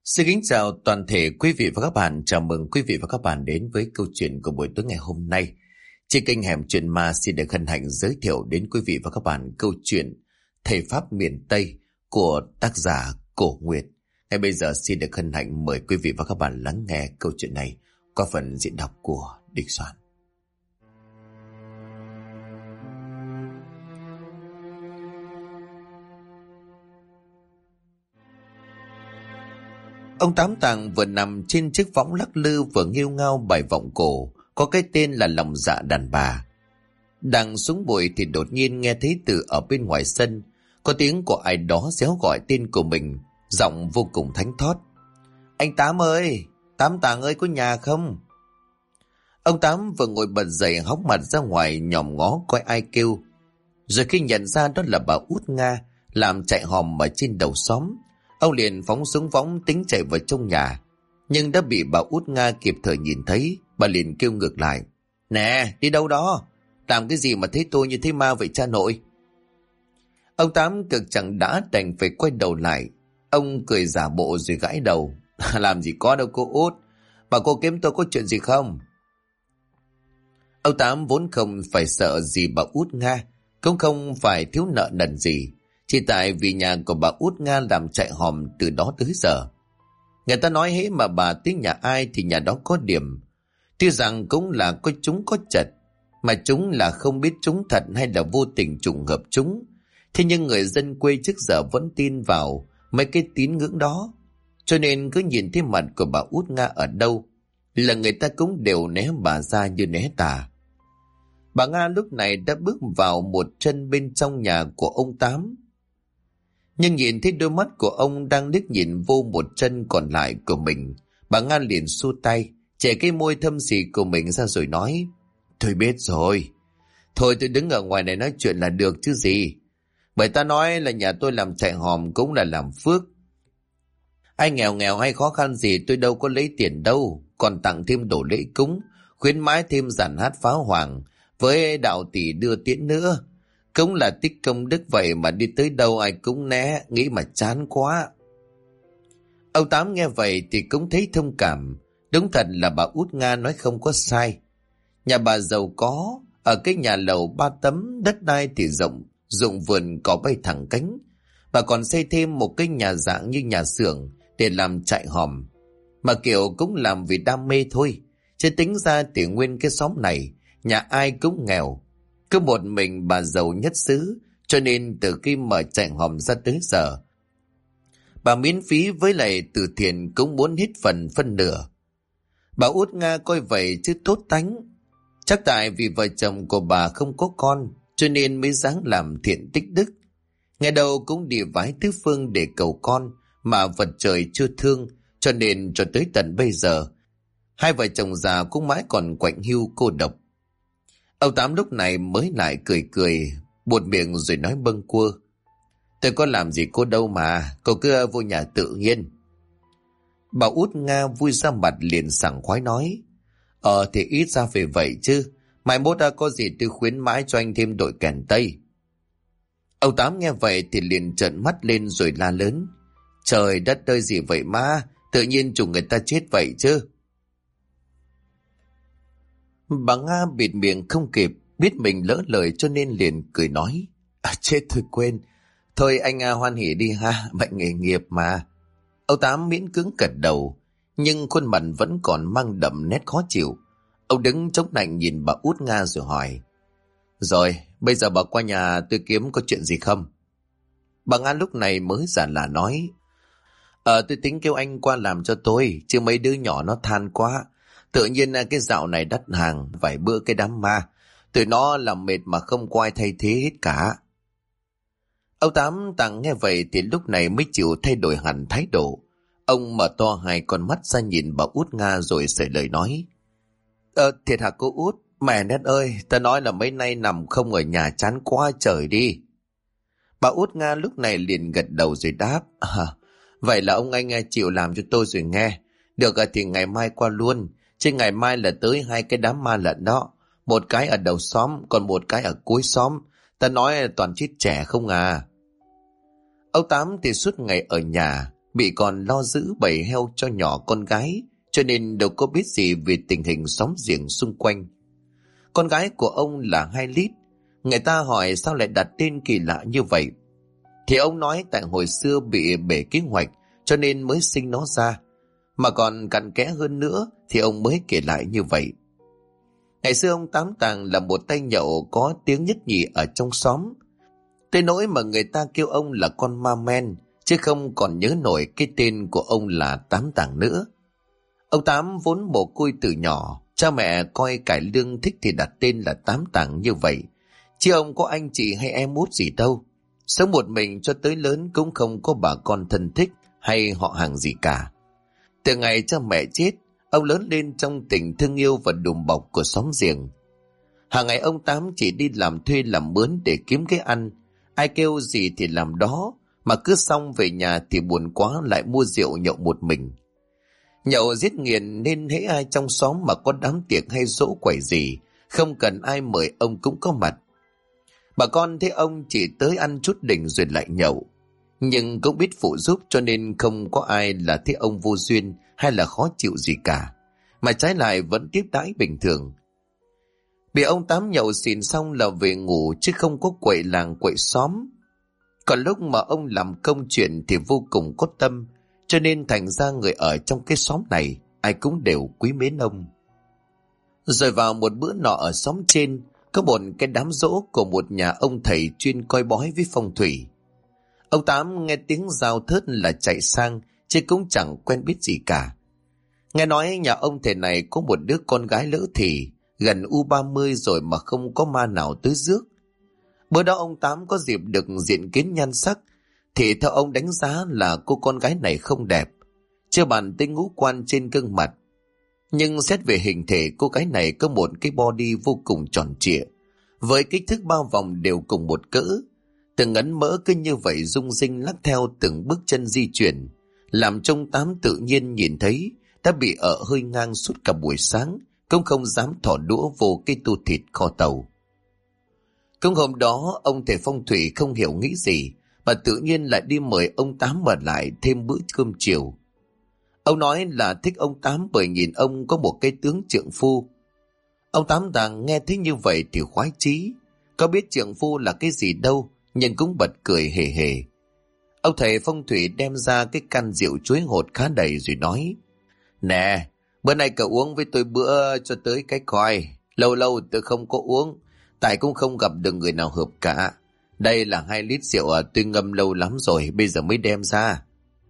Xin kính chào toàn thể quý vị và các bạn. Chào mừng quý vị và các bạn đến với câu chuyện của buổi tối ngày hôm nay. Trên kênh Hẻm Chuyện Ma xin được hân hạnh giới thiệu đến quý vị và các bạn câu chuyện Thầy Pháp miền Tây của tác giả Cổ Nguyệt. Ngay bây giờ xin được hân hạnh mời quý vị và các bạn lắng nghe câu chuyện này qua phần diễn đọc của Địch Soạn. Ông Tám Tàng vừa nằm trên chiếc võng lắc lư vừa nghêu ngao bài vọng cổ có cái tên là Lòng Dạ Đàn Bà. Đang xuống bụi thì đột nhiên nghe thấy từ ở bên ngoài sân có tiếng của ai đó réo gọi tên của mình, giọng vô cùng thánh thót. Anh Tám ơi, Tám Tàng ơi, có nhà không? Ông Tám vừa ngồi bật dậy hốc mặt ra ngoài nhòm ngó coi ai kêu. Rồi khi nhận ra đó là bà Út Nga làm chạy hòm ở trên đầu xóm, ông liền phóng xuống võng tính chạy vào trong nhà, nhưng đã bị bà Út Nga kịp thời nhìn thấy. Bà liền kêu ngược lại. Nè, đi đâu đó? Làm cái gì mà thấy tôi như thấy ma vậy cha nội? Ông Tám cực chẳng đã đành phải quay đầu lại. Ông cười giả bộ rồi gãi đầu. Làm gì có đâu cô Út. Bà cô kiếm tôi có chuyện gì không? Ông Tám vốn không phải sợ gì bà Út Nga, cũng không phải thiếu nợ nần gì. Chỉ tại vì nhà của bà Út Nga làm chạy hòm từ đó tới giờ. Người ta nói hễ mà bà tới nhà ai thì nhà đó có điểm. Tuy rằng cũng là có chúng có chật, mà chúng là không biết chúng thật hay là vô tình trùng hợp chúng. Thế nhưng người dân quê trước giờ vẫn tin vào mấy cái tín ngưỡng đó. Cho nên cứ nhìn thấy mặt của bà Út Nga ở đâu là người ta cũng đều né bà ra như né tà. Bà Nga lúc này đã bước vào một chân bên trong nhà của ông Tám. Nhưng nhìn thấy đôi mắt của ông đang liếc nhìn vô một chân còn lại của mình, bà Nga liền xua tay, chẻ cái môi thâm xì của mình ra rồi nói. Thôi biết rồi. Thôi tôi đứng ở ngoài này nói chuyện là được chứ gì. Bởi ta nói là nhà tôi làm chạy hòm cũng là làm phước. Ai nghèo nghèo hay khó khăn gì tôi đâu có lấy tiền đâu. Còn tặng thêm đồ lễ cúng, khuyến mãi thêm dàn hát pháo hoàng với đạo tỷ đưa tiễn nữa. Cũng là tích công đức vậy mà đi tới đâu ai cũng né, nghĩ mà chán quá. Ông Tám nghe vậy thì cũng thấy thông cảm. Đúng thật là bà Út Nga nói không có sai. Nhà bà giàu có, ở cái nhà lầu 3 tấm, đất đai thì rộng, ruộng vườn có bay thẳng cánh. Bà còn xây thêm một cái nhà dạng như nhà xưởng để làm trại hòm. Mà kiểu cũng làm vì đam mê thôi. Chứ tính ra thì nguyên cái xóm này, nhà ai cũng nghèo. Cứ một mình bà giàu nhất xứ, cho nên từ khi mở trại hòm ra tới giờ, bà miễn phí với lại từ thiện cũng muốn hết phần phân nửa. Bà Út Nga coi vậy chứ tốt tánh. Chắc tại vì vợ chồng của bà không có con, cho nên mới dáng làm thiện tích đức. Ngày đầu cũng đi vái tứ phương để cầu con, mà vật trời chưa thương, cho nên cho tới tận bây giờ, hai vợ chồng già cũng mãi còn quạnh hiu cô độc. Ông Tám lúc này mới lại cười cười, buột miệng rồi nói bâng quơ. Tôi có làm gì cô đâu mà, cô cứ vô nhà tự nhiên. Bà Út Nga vui ra mặt liền sảng khoái nói. Thì ít ra về vậy chứ, mai mốt đã có gì tôi khuyến mãi cho anh thêm đội kèn tây. Ông Tám nghe vậy thì liền trợn mắt lên rồi la lớn. Trời đất ơi gì vậy má, tự nhiên chủ người ta chết vậy chứ. Bà Nga bịt miệng không kịp, biết mình lỡ lời cho nên liền cười nói. Chết thôi quên. Thôi anh hoan hỉ đi ha, bệnh nghề nghiệp mà. Ông Tám miễn cưỡng gật đầu, nhưng khuôn mặt vẫn còn mang đậm nét khó chịu. Ông đứng chống nạnh nhìn bà Út Nga rồi hỏi. Rồi, bây giờ bà qua nhà tôi kiếm có chuyện gì không? Bà Nga lúc này mới giả lả nói. Tôi tính kêu anh qua làm cho tôi, chứ mấy đứa nhỏ nó than quá. Tự nhiên cái dạo này đắt hàng, vài bữa cái đám ma. Tụi nó làm mệt mà không có ai thay thế hết cả. Ông Tám Tàng nghe vậy thì lúc này mới chịu thay đổi hẳn thái độ. Ông mở to hai con mắt ra nhìn bà Út Nga rồi sởi lời nói. Thiệt hả cô Út? Mẹ nét ơi, ta nói là mấy nay nằm không ở nhà chán quá trời đi. Bà Út Nga lúc này liền gật đầu rồi đáp. Vậy là ông anh chịu làm cho tôi rồi nghe. Được thì ngày mai qua luôn. Chứ ngày mai là tới hai cái đám ma lận đó. Một cái ở đầu xóm, còn một cái ở cuối xóm. Ta nói toàn chết trẻ không à. Ông Tám thì suốt ngày ở nhà, bị còn lo giữ bầy heo cho nhỏ con gái, cho nên đâu có biết gì về tình hình xóm giềng xung quanh. Con gái của ông là 2 lít. Người ta hỏi sao lại đặt tên kỳ lạ như vậy, thì ông nói tại hồi xưa bị bể kế hoạch cho nên mới sinh nó ra. Mà còn cặn kẽ hơn nữa thì ông mới kể lại như vậy. Ngày xưa ông Tám Tàng là một tay nhậu có tiếng nhất nhì ở trong xóm, tới nỗi mà người ta kêu ông là con ma men, chứ không còn nhớ nổi cái tên của ông là Tám Tàng nữa. Ông Tám vốn mồ côi từ nhỏ, cha mẹ coi cải lương thích thì đặt tên là Tám Tàng như vậy, chứ ông có anh chị hay em út gì đâu. Sống một mình cho tới lớn cũng không có bà con thân thích hay họ hàng gì cả. Từ ngày cha mẹ chết, ông lớn lên trong tình thương yêu và đùm bọc của xóm giềng. Hàng ngày ông Tám chỉ đi làm thuê làm mướn để kiếm cái ăn, ai kêu gì thì làm đó, mà cứ xong về nhà thì buồn quá lại mua rượu nhậu một mình. Nhậu giết nghiền nên hễ ai trong xóm mà có đám tiệc hay dỗ quẩy gì, không cần ai mời ông cũng có mặt. Bà con thấy ông chỉ tới ăn chút đỉnh rồi lại nhậu, nhưng cũng biết phụ giúp cho nên không có ai là thấy ông vô duyên hay là khó chịu gì cả, mà trái lại vẫn tiếp đãi bình thường. Bị ông Tám nhậu xỉn xong là về ngủ chứ không có quậy làng quậy xóm. Còn lúc mà ông làm công chuyện thì vô cùng có tâm, cho nên thành ra người ở trong cái xóm này ai cũng đều quý mến ông. Rồi vào một bữa nọ ở xóm trên, có một cái đám giỗ của một nhà ông thầy chuyên coi bói với phong thủy. Ông Tám nghe tiếng rao thớt là chạy sang, chứ cũng chẳng quen biết gì cả. Nghe nói nhà ông thầy này có một đứa con gái lỡ thì, gần U30 rồi mà không có ma nào tới rước. Bữa đó ông Tám có dịp được diện kiến nhan sắc, thì theo ông đánh giá là cô con gái này không đẹp, chưa bàn tới ngũ quan trên gương mặt. Nhưng xét về hình thể, cô gái này có một cái body vô cùng tròn trịa, với kích thước bao vòng đều cùng một cỡ. Từng ấn mỡ cứ như vậy rung rinh lắc theo từng bước chân di chuyển, làm trông Tám tự nhiên nhìn thấy đã bị ở hơi ngang suốt cả buổi sáng, cũng không dám thỏ đũa vô cái tô thịt kho tàu. Cũng hôm đó ông thầy phong thủy không hiểu nghĩ gì mà tự nhiên lại đi mời ông Tám mở lại thêm bữa cơm chiều. Ông nói là thích ông Tám bởi nhìn ông có một cái tướng trượng phu. Ông Tám Tàng nghe thấy như vậy thì khoái chí, có biết trượng phu là cái gì đâu, nhưng cũng bật cười hề hề. Ông thầy phong thủy đem ra cái can rượu chuối hột khá đầy rồi nói: Nè, bữa nay cậu uống với tôi bữa cho tới cái coi. Lâu lâu tôi không có uống, tại cũng không gặp được người nào hợp cả. Đây là 2 lít rượu tôi ngâm lâu lắm rồi, bây giờ mới đem ra.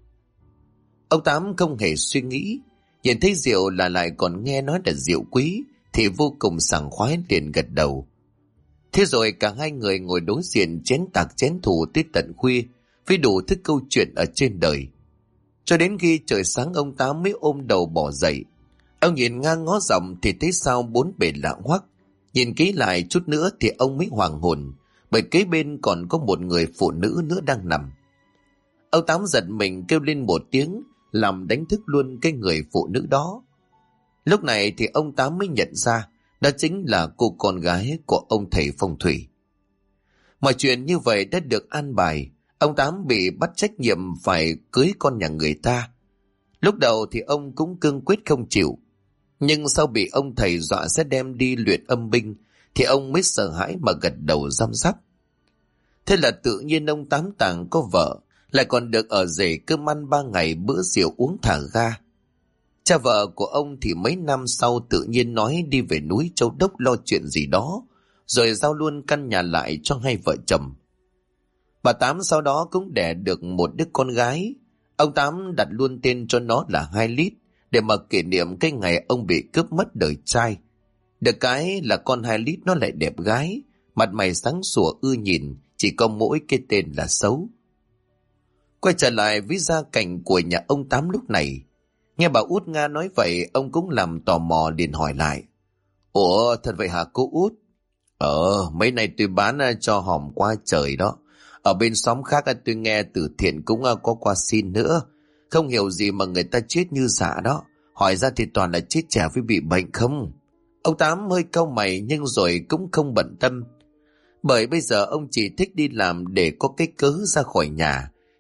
Ông Tám không hề suy nghĩ, nhìn thấy rượu là lại còn nghe nói là rượu quý, thì vô cùng sảng khoái liền gật đầu. Thế rồi cả hai người ngồi đối diện chén tạc chén thủ tới tận khuya, với đủ thứ câu chuyện ở trên đời. Cho đến khi trời sáng ông Tám mới ôm đầu bỏ dậy. Ông nhìn ngang ngó dọc thì thấy sao 4 bề lạ hoắc. Nhìn kỹ lại chút nữa thì ông mới hoàng hồn, bởi kế bên còn có một người phụ nữ nữa đang nằm. Ông Tám giật mình kêu lên một tiếng, làm đánh thức luôn cái người phụ nữ đó. Lúc này thì ông Tám mới nhận ra đó chính là cô con gái của ông thầy phong thủy. Mọi chuyện như vậy đã được an bài. Ông Tám bị bắt trách nhiệm phải cưới con nhà người ta. Lúc đầu thì ông cũng cương quyết không chịu, nhưng sau bị ông thầy dọa sẽ đem đi luyện âm binh thì ông mới sợ hãi mà gật đầu răm rắp. Thế là tự nhiên ông Tám Tàng có vợ, lại còn được ở rể cơm ăn 3 ngày bữa rượu uống thả ga. Cha vợ của ông thì mấy năm sau tự nhiên nói đi về núi Châu Đốc lo chuyện gì đó, rồi giao luôn căn nhà lại cho hai vợ chồng. Bà Tám sau đó cũng đẻ được một đứa con gái. Ông Tám đặt luôn tên cho nó là 2 lít, để mà kỷ niệm cái ngày ông bị cướp mất đời trai. Được cái là con 2 lít nó lại đẹp gái, mặt mày sáng sủa ưa nhìn, chỉ có mỗi cái tên là xấu. Quay trở lại với gia cảnh của nhà ông Tám lúc này. Nghe bà út Nga nói vậy, ông cũng làm tò mò liền hỏi lại: Ủa thật vậy hả cô út? Mấy nay tôi bán cho hòm qua trời đó. Ở bên xóm khác tôi nghe từ thiện cũng có qua xin nữa. Không hiểu gì mà người ta chết như dạ đó. Hỏi ra thì toàn là chết trẻ với bị bệnh không. Ông Tám hơi cau mày nhưng rồi cũng không bận tâm. Bởi bây giờ ông chỉ thích đi làm để có cái cớ ra khỏi nhà,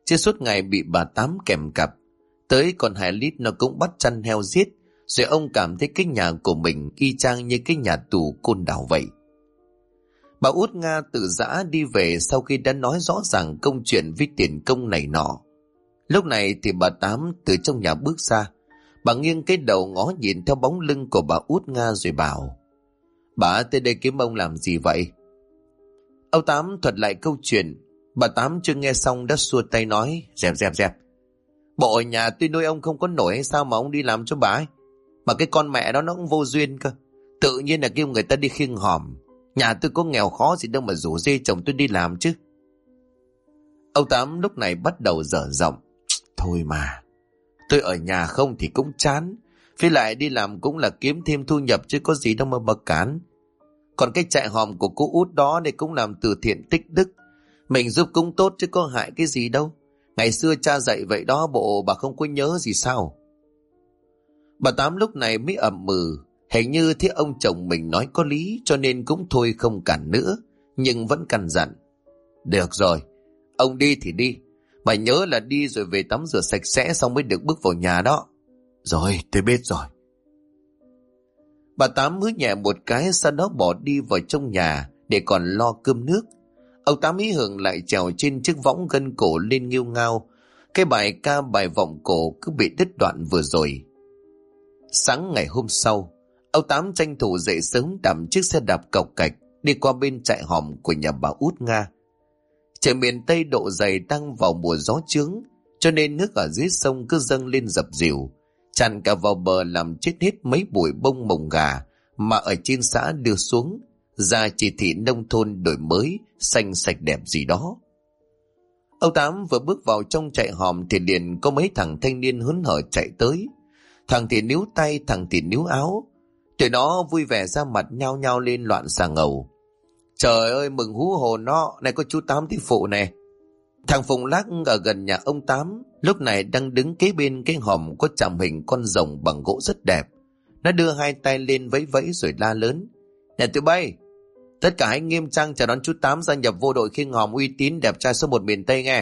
chứ suốt ngày bị bà Tám kèm cặp. Tới còn 2 lít nó cũng bắt chăn heo giết. Rồi ông cảm thấy cái nhà của mình y chang như cái nhà tù Côn Đảo vậy. Bà Út Nga tự dã đi về sau khi đã nói rõ ràng công chuyện với tiền công này nọ. Lúc này thì bà Tám từ trong nhà bước ra. Bà nghiêng cái đầu ngó nhìn theo bóng lưng của bà Út Nga rồi bảo: "Bà tới đây kiếm ông làm gì vậy?" Ông Tám thuật lại câu chuyện. Bà Tám chưa nghe xong đã xua tay nói: Dẹp. Bộ ở nhà tôi nuôi ông không có nổi hay sao mà ông đi làm cho bà ấy? Mà cái con mẹ đó nó cũng vô duyên cơ. Tự nhiên là kêu người ta đi khiêng hòm. Nhà tôi có nghèo khó gì đâu mà rủ dê chồng tôi đi làm chứ. Ông Tám lúc này bắt đầu dở giọng: "Thôi mà, tôi ở nhà không thì cũng chán. Với lại đi làm cũng là kiếm thêm thu nhập chứ có gì đâu mà bậc cán. Còn cái trại hòm của cô Út đó thì cũng làm từ thiện tích đức. Mình giúp cũng tốt chứ có hại cái gì đâu. Ngày xưa cha dạy vậy đó, bộ bà không có nhớ gì sao?" Bà Tám lúc này mới ậm ừ. Hình như thấy ông chồng mình nói có lý cho nên cũng thôi không cản nữa. Nhưng vẫn căn dặn: "Được rồi, ông đi thì đi. Mà nhớ là đi rồi về tắm rửa sạch sẽ xong mới được bước vào nhà đó." "Rồi, tôi biết rồi." Bà Tám hứ nhẹ một cái, sau đó bỏ đi vào trong nhà để còn lo cơm nước. Ông Tám ý hưởng lại trèo trên chiếc võng gân cổ lên nghêu ngao. Cái bài ca bài vọng cổ cứ bị đứt đoạn vừa rồi. Sáng ngày hôm sau, ông Tám tranh thủ dậy sớm đạp chiếc xe đạp cộc cạch đi qua bên trại hòm của nhà bà Út Nga. Trời miền Tây độ dày đang vào mùa gió chướng, cho nên nước ở dưới sông cứ dâng lên dập dìu, tràn cả vào bờ làm chết hết mấy bụi bông mồng gà mà ở trên xã đưa xuống, ra chỉ thị nông thôn đổi mới, xanh sạch đẹp gì đó. Ông Tám vừa bước vào trong trại hòm thì liền có mấy thằng thanh niên hớn hở chạy tới. Thằng thì níu tay, thằng thì níu áo. Tụi nó vui vẻ ra mặt nhao nhao lên loạn xà ngầu: "Trời ơi, mừng hú hồn đó, này có chú Tám thì phụ nè." Thằng Phùng Lác ở gần nhà ông Tám lúc này đang đứng kế bên cái hòm có chạm hình con rồng bằng gỗ rất đẹp. Nó đưa 2 tay lên vẫy vẫy rồi la lớn: "Nè tụi bay, tất cả hãy nghiêm trang chào đón chú Tám gia nhập vô đội khiêng hòm uy tín đẹp trai số 1 miền Tây nghe."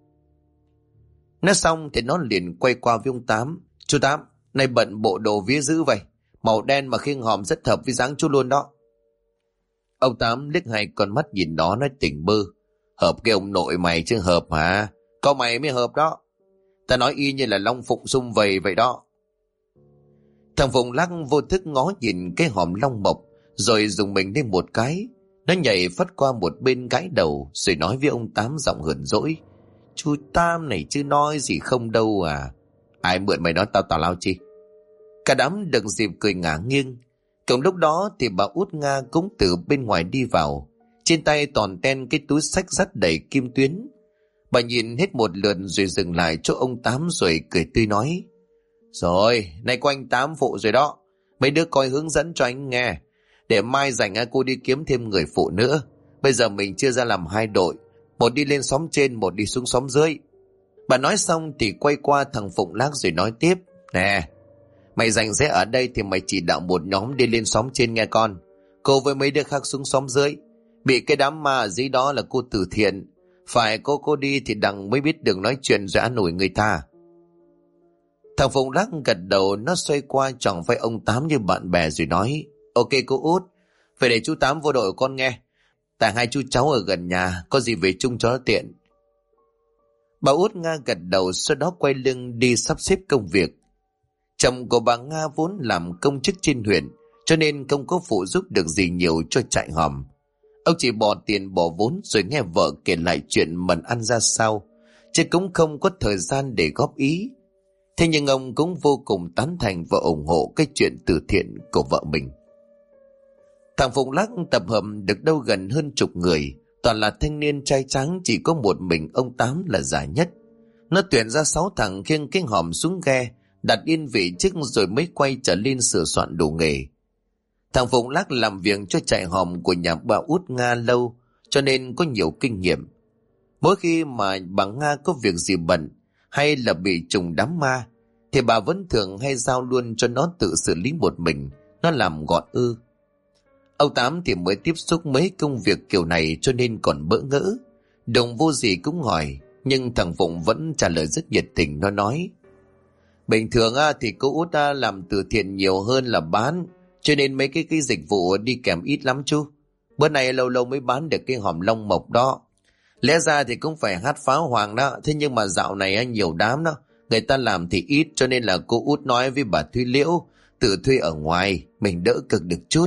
Nói xong thì nó liền quay qua với ông Tám: "Chú Tám, nay bận bộ đồ vía dữ vậy, màu đen mà khiêng hòm rất hợp với dáng chú luôn đó." Ông Tám liếc 2 con mắt nhìn nó nói tỉnh bơ: "Hợp cái ông nội mày chứ hợp hả? Có mày mới hợp đó. Ta nói y như là Long Phụng sum vầy vậy đó." Thằng Phụng Lắc vô thức ngó nhìn cái hòm long mộc rồi dùng mình lên một cái. Nó nhảy phất qua một bên gãi đầu rồi nói với ông Tám giọng hờn dỗi: "Chú Tám này chứ nói gì không đâu à. Ai mượn mày nói tao tào lao chi?" Cả đám được dịp cười ngả nghiêng. Cùng lúc đó thì bà Út Nga cũng từ bên ngoài đi vào, trên tay toàn ten cái túi xách dắt đầy kim tuyến. Bà nhìn hết một lượt rồi dừng lại chỗ ông Tám rồi cười tươi nói: "Rồi, nay có anh Tám phụ rồi đó. Mấy đứa coi hướng dẫn cho anh nghe. Để mai rảnh cô đi kiếm thêm người phụ nữa. Bây giờ mình chia ra làm 2 đội, một đi lên xóm trên, một đi xuống xóm dưới." Bà nói xong thì quay qua thằng Phụng Lác rồi nói tiếp: "Nè, mày rảnh rẽ ở đây thì mày chỉ đạo một nhóm đi lên xóm trên nghe con. Cô với mấy đứa khác xuống xóm dưới. Bị cái đám ma ở dưới đó là cô từ thiện. Phải cô đi thì đằng mới biết đường nói chuyện rồi an ủi người ta." Thằng Phụng Lắc gật đầu, nó xoay qua choàng vai ông Tám như bạn bè rồi nói: "Ok cô Út, phải để chú Tám vô đội của con nghe. Tại 2 chú cháu ở gần nhà, có gì về chung cho nó tiện." Bà Út Nga gật đầu, sau đó quay lưng đi sắp xếp công việc. Chồng của bà Nga vốn làm công chức trên huyện, cho nên không có phụ giúp được gì nhiều cho trại hòm. Ông chỉ bỏ tiền bỏ vốn rồi nghe vợ kể lại chuyện mần ăn ra sao, chứ cũng không có thời gian để góp ý. Thế nhưng ông cũng vô cùng tán thành và ủng hộ cái chuyện từ thiện của vợ mình. Thằng Phụng Lắc tập hợp được đâu gần hơn 10 người, toàn là thanh niên trai tráng, chỉ có một mình ông Tám là già nhất. Nó tuyển ra 6 thằng khiêng cái hòm xuống ghe, đặt yên vị trước rồi mới quay trở lên sửa soạn đồ nghề. Thằng Phụng Lắc làm việc cho trại hòm của nhà bà Út Nga lâu, cho nên có nhiều kinh nghiệm. Mỗi khi mà bà Nga có việc gì bận hay là bị trùng đám ma, thì bà vẫn thường hay giao luôn cho nó tự xử lý một mình, nó làm gọn ư. Ông Tám thì mới tiếp xúc mấy công việc kiểu này cho nên còn bỡ ngỡ. Đồng vô gì cũng hỏi: nhưng thằng Phụng vẫn trả lời rất nhiệt tình. Nó nói: bình thường thì cô út làm từ thiện nhiều hơn là bán, cho nên mấy cái dịch vụ đi kèm ít lắm chú. Bữa nay lâu lâu mới bán được cái hòm long mộc đó. Lẽ ra thì cũng phải hát pháo hoàng đó, thế nhưng mà dạo này nhiều đám đó, người ta làm thì ít, cho nên là cô út nói với bà Thúy Liễu tự thuê ở ngoài, mình đỡ cực được chút.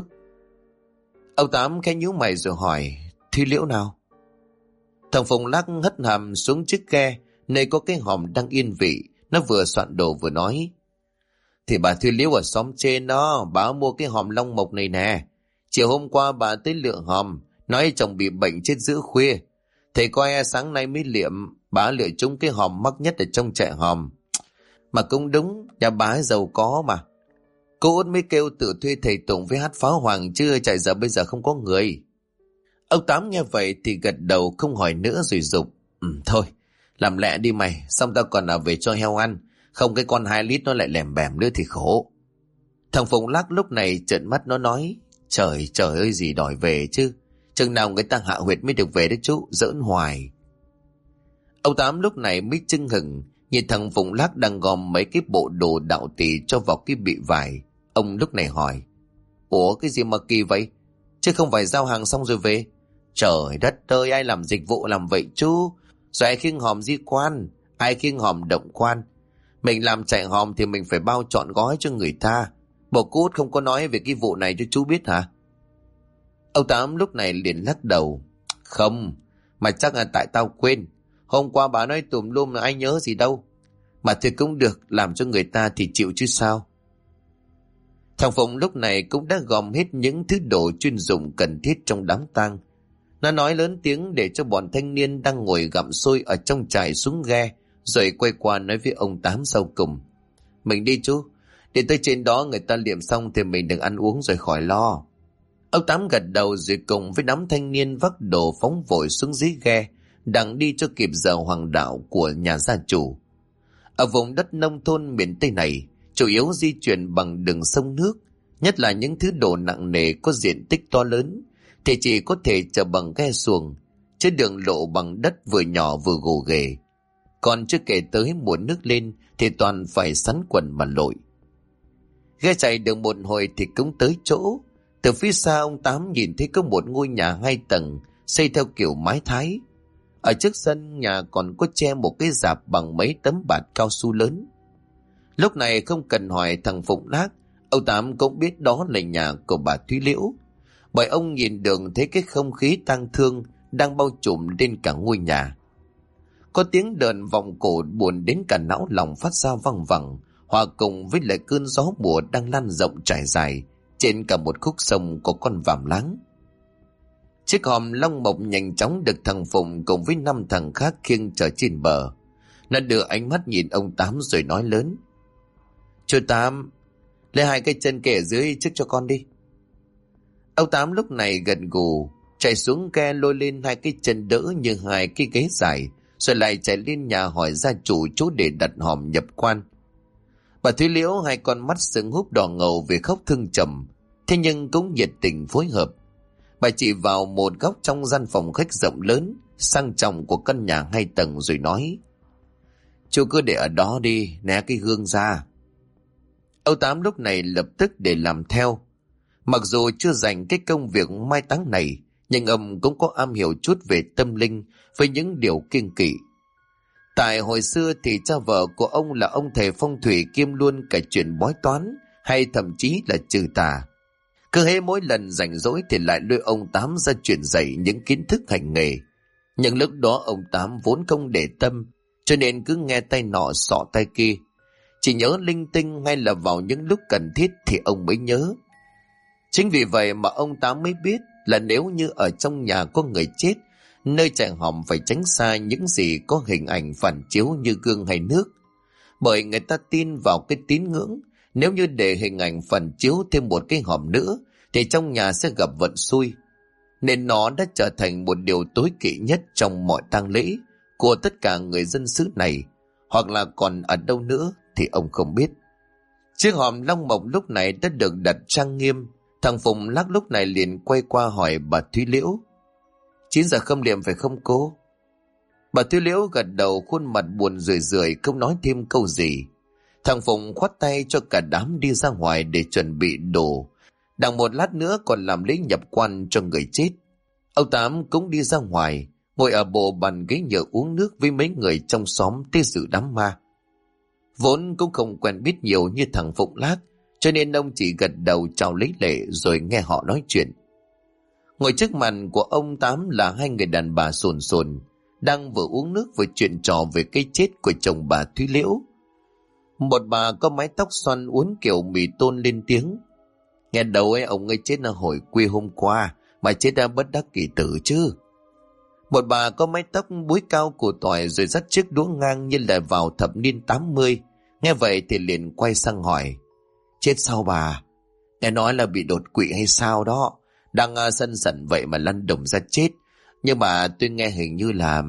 Ông Tám khẽ nhíu mày rồi hỏi: Thúy Liễu nào? Thằng Phùng lắc hất hàm xuống chiếc ghe nơi có cái hòm đang yên vị. Nó vừa soạn đồ vừa nói: thì bà Thúy Liễu ở xóm trên đó, bà mua cái hòm long mộc này nè. Chiều hôm qua bà tới lựa hòm, nói chồng bị bệnh chết giữa khuya. Thầy coi sáng nay mới liệm, bà lựa trúng cái hòm mắc nhất ở trong trại hòm. Mà cũng đúng, nhà bà ấy giàu có mà. Cô út mới kêu tự thuê thầy Tùng với hát pháo hoàng, chứ trại giờ bây giờ không có người. Ông Tám nghe vậy thì gật đầu không hỏi nữa rồi giục: thôi, làm lẹ đi mày, xong tao còn về cho heo ăn, không cái con 2 lít nó lại lèm bèm nữa thì khổ. Thằng Phùng Lắc lúc này trợn mắt nó nói: trời ơi, gì đòi về chứ, chừng nào người ta hạ huyệt mới được về đấy chú, giỡn hoài. Ông Tám lúc này mới chưng hừng nhìn thằng Phùng Lắc đang gom mấy cái bộ đồ đạo tỳ cho vào cái bị vải. Ông lúc này hỏi: ủa cái gì mà kỳ vậy, chứ không phải giao hàng xong rồi về? Trời đất ơi, ai làm dịch vụ làm vậy chú? Rồi ai khiêng hòm di quan, ai khiêng hòm động quan. Mình làm chạy hòm thì mình phải bao trọn gói cho người ta. Bộ Cút không có nói về cái vụ này cho chú biết hả? Ông Tám lúc này liền lắc đầu: không, mà chắc là tại tao quên. Hôm qua bà nói tùm lum là ai nhớ gì đâu. Mà thì cũng được, làm cho người ta thì chịu chứ sao. Thằng Phụng lúc này cũng đã gom hết những thứ đồ chuyên dụng cần thiết trong đám tang. Nó nói lớn tiếng để cho bọn thanh niên đang ngồi gặm xôi ở trong trại xuống ghe, rồi quay qua nói với ông Tám sau cùng: mình đi chú, để tới trên đó người ta liệm xong thì mình đừng ăn uống rồi khỏi lo. Ông Tám gật đầu rồi cùng với đám thanh niên vác đồ phóng vội xuống dưới ghe, đặng đi cho kịp giờ hoàng đạo của nhà gia chủ. Ở vùng đất nông thôn miền Tây này, chủ yếu di chuyển bằng đường sông nước, nhất là những thứ đồ nặng nề có diện tích to lớn thì chỉ có thể chở bằng ghe xuồng, chứ đường lộ bằng đất vừa nhỏ vừa gồ ghề. Còn chưa kể tới mùa nước lên thì toàn phải sắn quần mà lội. Ghe chạy được một hồi thì cũng tới chỗ. Từ phía xa ông Tám nhìn thấy có một ngôi nhà 2 tầng xây theo kiểu mái Thái. Ở trước sân nhà còn có che một cái rạp bằng mấy tấm bạt cao su lớn. Lúc này không cần hỏi thằng Phụng Lác, ông Tám cũng biết đó là nhà của bà Thúy Liễu, bởi ông nhìn đường thấy cái không khí tang thương đang bao trùm lên cả ngôi nhà. Có tiếng đờn vọng cổ buồn đến cả não lòng phát ra văng vẳng, hòa cùng với lại cơn gió mùa đang lan rộng trải dài trên cả một khúc sông có con vàm láng. Chiếc hòm long mộc nhanh chóng được thằng Phụng cùng với 5 thằng khác khiêng chở trên bờ. Nó đưa ánh mắt nhìn ông Tám rồi nói lớn: chú Tám, lấy 2 cái chân kẻ dưới trước cho con đi. Ông Tám lúc này gần gù chạy xuống ghe lôi lên 2 cái chân đỡ như 2 cái ghế dài, rồi lại chạy lên nhà hỏi gia chủ chỗ để đặt hòm nhập quan. Bà Thúy Liễu 2 con mắt sưng húp đỏ ngầu vì khóc thương trầm, thế nhưng cũng nhiệt tình phối hợp. Bà chỉ vào một góc trong gian phòng khách rộng lớn sang trọng của căn nhà 2 tầng rồi nói: chú cứ để ở đó đi, né cái gương ra. Ông Tám lúc này lập tức để làm theo. Mặc dù chưa dành cái công việc mai táng này, nhưng ông cũng có am hiểu chút về tâm linh với những điều kiêng kỵ. Tại hồi xưa thì cha vợ của ông là ông thầy phong thủy kiêm luôn cả chuyện bói toán hay thậm chí là trừ tà. Cứ hễ mỗi lần rảnh rỗi thì lại lôi ông Tám ra truyền dạy những kiến thức hành nghề. Nhưng lúc đó ông Tám vốn không để tâm, cho nên cứ nghe tay nọ xọ tay kia. Chỉ nhớ linh tinh hay là vào những lúc cần thiết thì ông mới nhớ. Chính vì vậy mà ông Tám mới biết là nếu như ở trong nhà có người chết, nơi trại hòm phải tránh xa những gì có hình ảnh phản chiếu như gương hay nước. Bởi người ta tin vào cái tín ngưỡng, nếu như để hình ảnh phản chiếu thêm một cái hòm nữa thì trong nhà sẽ gặp vận xui. Nên nó đã trở thành một điều tối kỵ nhất trong mọi tang lễ của tất cả người dân xứ này, hoặc là còn ở đâu nữa thì ông không biết. Chiếc hòm long mộc lúc này đã được đặt trang nghiêm. Thằng Phùng Lắc lúc này liền quay qua hỏi bà Thúy Liễu: 9 giờ khâm liệm phải không cô? Bà Tư Liễu gật đầu, khuôn mặt buồn rười rượi, không nói thêm câu gì. Thằng Phụng khoát tay cho cả đám đi ra ngoài để chuẩn bị đồ. Đằng một lát nữa còn làm lễ nhập quan cho người chết. Ông Tám cũng đi ra ngoài, ngồi ở bộ bàn ghế nhựa uống nước với mấy người trong xóm tế dự đám ma. Vốn cũng không quen biết nhiều như thằng Phụng Lác, cho nên ông chỉ gật đầu chào lấy lệ rồi nghe họ nói chuyện. Ngồi trước mặt của ông Tám là hai người đàn bà sồn sồn, đang vừa uống nước vừa chuyện trò về cái chết của chồng bà Thúy Liễu. Một bà có mái tóc xoăn uốn kiểu mì tôn lên tiếng: "Nghe đầu ấy, ông ấy chết là hồi khuya hôm qua, mà chết đã bất đắc kỳ tử chứ." Một bà có mái tóc búi cao cổ tỏi rồi dắt chiếc đũa ngang như là vào thập niên 80. Nghe vậy thì liền quay sang hỏi: "Chết sao bà? Nghe nói là bị đột quỵ hay sao đó. Đang sân sẩn vậy mà lăn đùng ra chết. Nhưng mà tôi nghe hình như là..."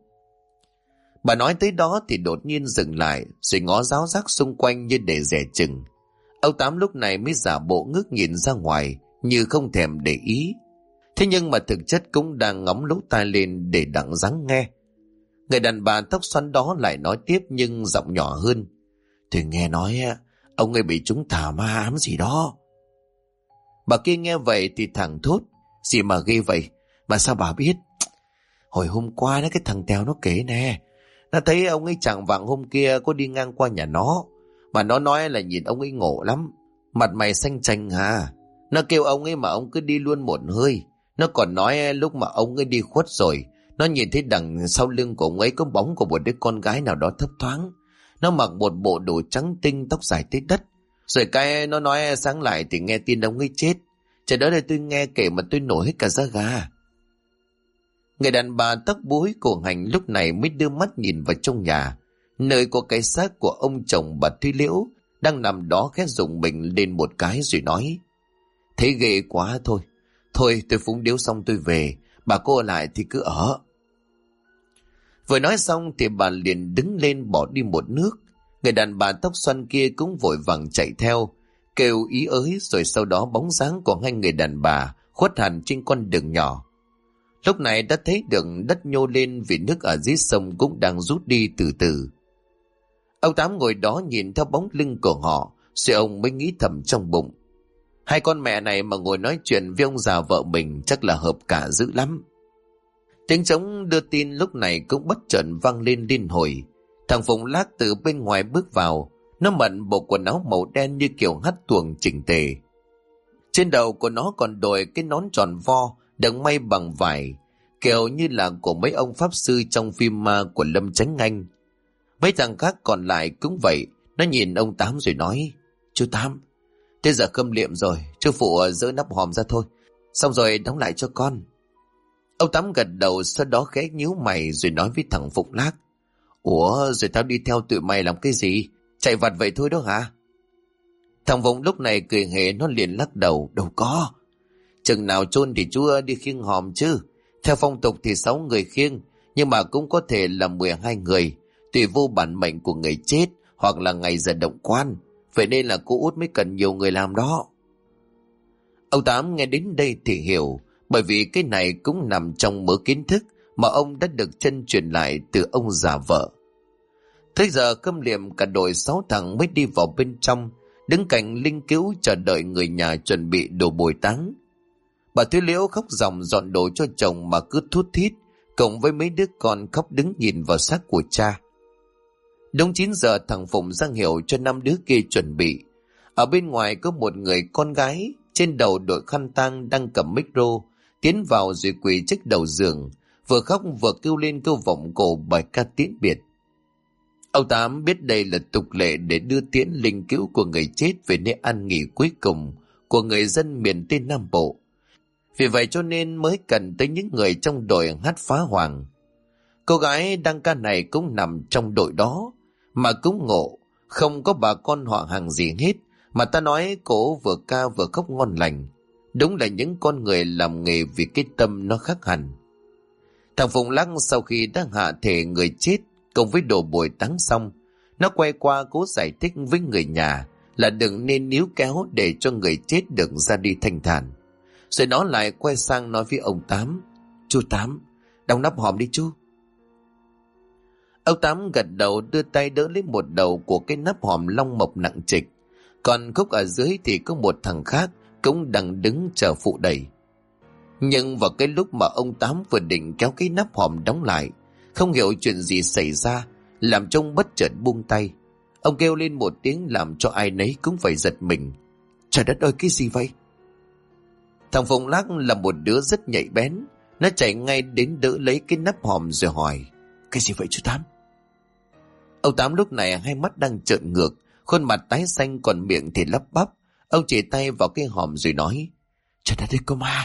Bà nói tới đó thì đột nhiên dừng lại, rồi ngó giáo giác xung quanh như để dè chừng. Ông Tám lúc này mới giả bộ ngước nhìn ra ngoài, như không thèm để ý. Thế nhưng mà thực chất cũng đang ngóng lỗ tai lên để đặng lắng nghe. Người đàn bà tóc xoăn đó lại nói tiếp nhưng giọng nhỏ hơn: "Tôi nghe nói ông ấy bị trúng tà ma ám gì đó." Bà kia nghe vậy thì thẳng thốt: "Gì mà ghê vậy? Mà sao bà biết?" "Hồi hôm qua cái thằng Tèo nó kể nè. Nó thấy ông ấy chạng vạng hôm kia có đi ngang qua nhà nó, mà nó nói là nhìn ông ấy ngộ lắm, mặt mày xanh chành hà. Nó kêu ông ấy mà ông cứ đi luôn một hơi. Nó còn nói lúc mà ông ấy đi khuất rồi, nó nhìn thấy đằng sau lưng của ông ấy có bóng của một đứa con gái nào đó thấp thoáng. Nó mặc một bộ đồ trắng tinh, tóc dài tới đất. Rồi cái nó nói sáng lại thì nghe tin ông ấy chết. Trời đất ơi, tôi nghe kể mà tôi nổi hết cả da gà." Người đàn bà tóc búi cổ hành lúc này mới đưa mắt nhìn vào trong nhà, nơi có cái xác của ông chồng bà Thúy Liễu đang nằm đó, khẽ rụng mình lên một cái rồi nói: "Thấy ghê quá thôi. Thôi tôi phúng điếu xong tôi về, bà cô ở lại thì cứ ở." Vừa nói xong thì bà liền đứng lên bỏ đi một nước. Người đàn bà tóc xoăn kia cũng vội vàng chạy theo, kêu ý ới, rồi sau đó bóng dáng của hai người đàn bà khuất hẳn trên con đường nhỏ. Lúc này đã thấy được đất nhô lên vì nước ở dưới sông cũng đang rút đi từ từ. Ông Tám ngồi đó nhìn theo bóng lưng của họ, rồi ông mới nghĩ thầm trong bụng: hai con mẹ này mà ngồi nói chuyện với ông già vợ mình chắc là hợp cả dữ lắm. Tiếng trống đưa tin lúc này cũng bất chợt vang lên liên hồi. Thằng Phùng Lác từ bên ngoài bước vào, nó mận bộ quần áo màu đen như kiểu hắt tuồng chỉnh tề. Trên đầu của nó còn đội cái nón tròn vo được may bằng vải, kiểu như là của mấy ông pháp sư trong phim ma của Lâm Chánh Anh. Mấy thằng khác còn lại cũng vậy. Nó nhìn ông Tám rồi nói: "Chú Tám, thế giờ cơm liệm rồi, chú phụ dỡ nắp hòm ra thôi, xong rồi đóng lại cho con." Ông Tám gật đầu, sau đó khẽ nhíu mày rồi nói với thằng Phụng Lác: "Ủa, rồi tao đi theo tụi mày làm cái gì? Chạy vặt vậy thôi đó hả?" Thằng Phụng lúc này cười hề, nó liền lắc đầu: "Đâu có. Chừng nào chôn thì chú đi khiêng hòm chứ. Theo phong tục thì 6 người khiêng, nhưng mà cũng có thể là 12 người, tùy vô bản mệnh của người chết hoặc là ngày giờ động quan. Vậy nên là cô út mới cần nhiều người làm đó." Ông Tám nghe đến đây thì hiểu, bởi vì cái này cũng nằm trong mớ kiến thức mà ông đã được chân truyền lại từ ông già vợ. Thế giờ câm liệm cả đội 6 thằng mới đi vào bên trong, đứng cạnh linh cữu chờ đợi người nhà chuẩn bị đồ bồi táng. Bà Thúy Liễu khóc ròng dọn đồ cho chồng mà cứ thút thít, cộng với mấy đứa con khóc đứng nhìn vào xác của cha. Đúng 9 giờ thằng Phụng ra hiệu cho 5 đứa kia chuẩn bị. Ở bên ngoài có một người con gái trên đầu đội khăn tang đang cầm micro tiến vào rồi quỳ trước đầu giường, vừa khóc vừa kêu lên câu vọng cổ bài ca tiễn biệt. Ông Tám biết đây là tục lệ để đưa tiễn linh cữu của người chết về nơi an nghỉ cuối cùng của người dân miền Tây Nam Bộ. Vì vậy cho nên mới cần tới những người trong đội hát phá hoàng. Cô gái đăng ca này cũng nằm trong đội đó, mà cũng ngộ, không có bà con họ hàng gì hết, mà ta nói cổ vừa ca vừa khóc ngon lành. Đúng là những con người làm nghề vì cái tâm nó khác hẳn. Thằng Phùng Lắc sau khi đã hạ thể người chết cùng với đồ bồi táng xong, nó quay qua cố giải thích với người nhà là đừng nên níu kéo để cho người chết được ra đi thanh thản. Rồi nó lại quay sang nói với ông Tám: "Chú Tám, đóng nắp hòm đi chú." Ông Tám gật đầu đưa tay đỡ lấy một đầu của cái nắp hòm long mộc nặng trịch. Còn khúc ở dưới thì có một thằng khác cũng đang đứng chờ phụ đẩy. Nhưng vào cái lúc mà ông Tám vừa định kéo cái nắp hòm đóng lại, không hiểu chuyện gì xảy ra, làm trông bất chợt buông tay. Ông kêu lên một tiếng làm cho ai nấy cũng phải giật mình. Trời đất ơi, cái gì vậy? Thằng Phùng Lắc là một đứa rất nhạy bén. Nó chạy ngay đến đỡ lấy cái nắp hòm rồi hỏi: Cái gì vậy chú Tám? Ông Tám lúc này hai mắt đang trợn ngược, khuôn mặt tái xanh còn miệng thì lắp bắp. Ông chỉ tay vào cái hòm rồi nói: Trời đất ơi, có ma!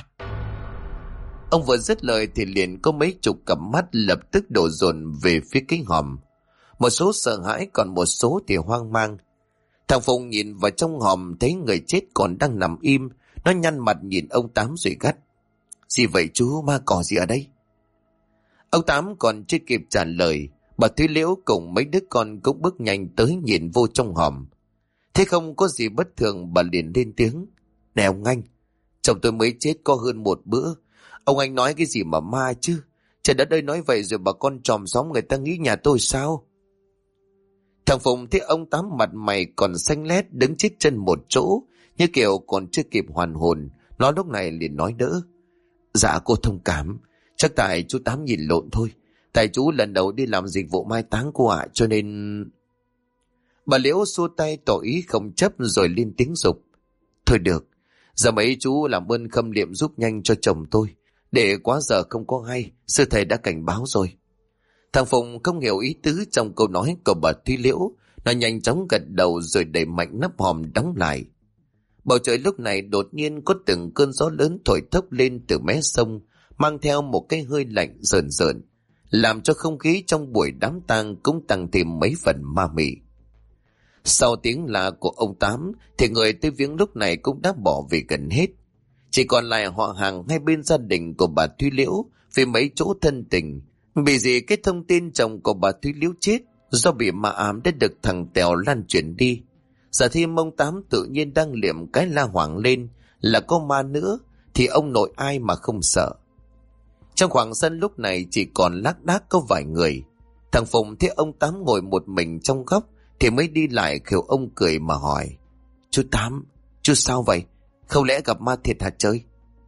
Ông vừa dứt lời thì liền có mấy chục cặp mắt lập tức đổ dồn về phía cái hòm. Một số sợ hãi, còn một số thì hoang mang. Thằng Phùng nhìn vào trong hòm thấy người chết còn đang nằm im. Nó nhăn mặt nhìn ông Tám rồi gắt: Gì vậy chú, ma cỏ gì ở đây? Ông Tám còn chưa kịp trả lời, bà Thúy Liễu cùng mấy đứa con cũng bước nhanh tới nhìn vô trong hòm. Thế không có gì bất thường, bà liền lên tiếng: Này ông anh, chồng tôi mới chết có hơn một bữa. Ông anh nói cái gì mà ma chứ? Trời đất ơi, nói vậy rồi bà con chòm xóm người ta nghĩ nhà tôi sao? Thằng Phùng thấy ông Tám mặt mày còn xanh lét đứng chết chân một chỗ, như kiểu còn chưa kịp hoàn hồn. Nó lúc này liền nói đỡ: Dạ cô thông cảm, chắc tại chú Tám nhìn lộn thôi. Tại chú lần đầu đi làm dịch vụ mai táng cô ạ, cho nên... Bà Liễu xua tay tỏ ý không chấp rồi lên tiếng giục: Thôi được, giờ mấy chú làm ơn khâm liệm giúp nhanh cho chồng tôi, để quá giờ không có hay, sư thầy đã cảnh báo rồi. Thằng Phùng không hiểu ý tứ trong câu nói của bà Thúy Liễu. Nó nhanh chóng gật đầu rồi đẩy mạnh nắp hòm đóng lại. Bầu trời lúc này đột nhiên có từng cơn gió lớn thổi thốc lên từ mé sông, mang theo một cái hơi lạnh rờn rợn, làm cho không khí trong buổi đám tang cũng tăng thêm mấy phần ma mị. Sau tiếng la của ông Tám thì người tới viếng lúc này cũng đã bỏ về gần hết. Chỉ còn lại họ hàng hai bên gia đình của bà Thúy Liễu vì mấy chỗ thân tình. Vì gì cái thông tin chồng của bà Thúy Liễu chết do bị ma ám đã được thằng Tèo lan truyền đi. Giờ thì ông Tám tự nhiên đang liệm cái la hoảng lên là có ma nữa, thì ông nội ai mà không sợ. Trong khoảng sân lúc này chỉ còn lác đác có vài người. Thằng Phùng thấy ông Tám ngồi một mình trong góc thì mới đi lại khều ông cười mà hỏi: Chú Tám, chú sao vậy? Không lẽ gặp ma thiệt hả chơi?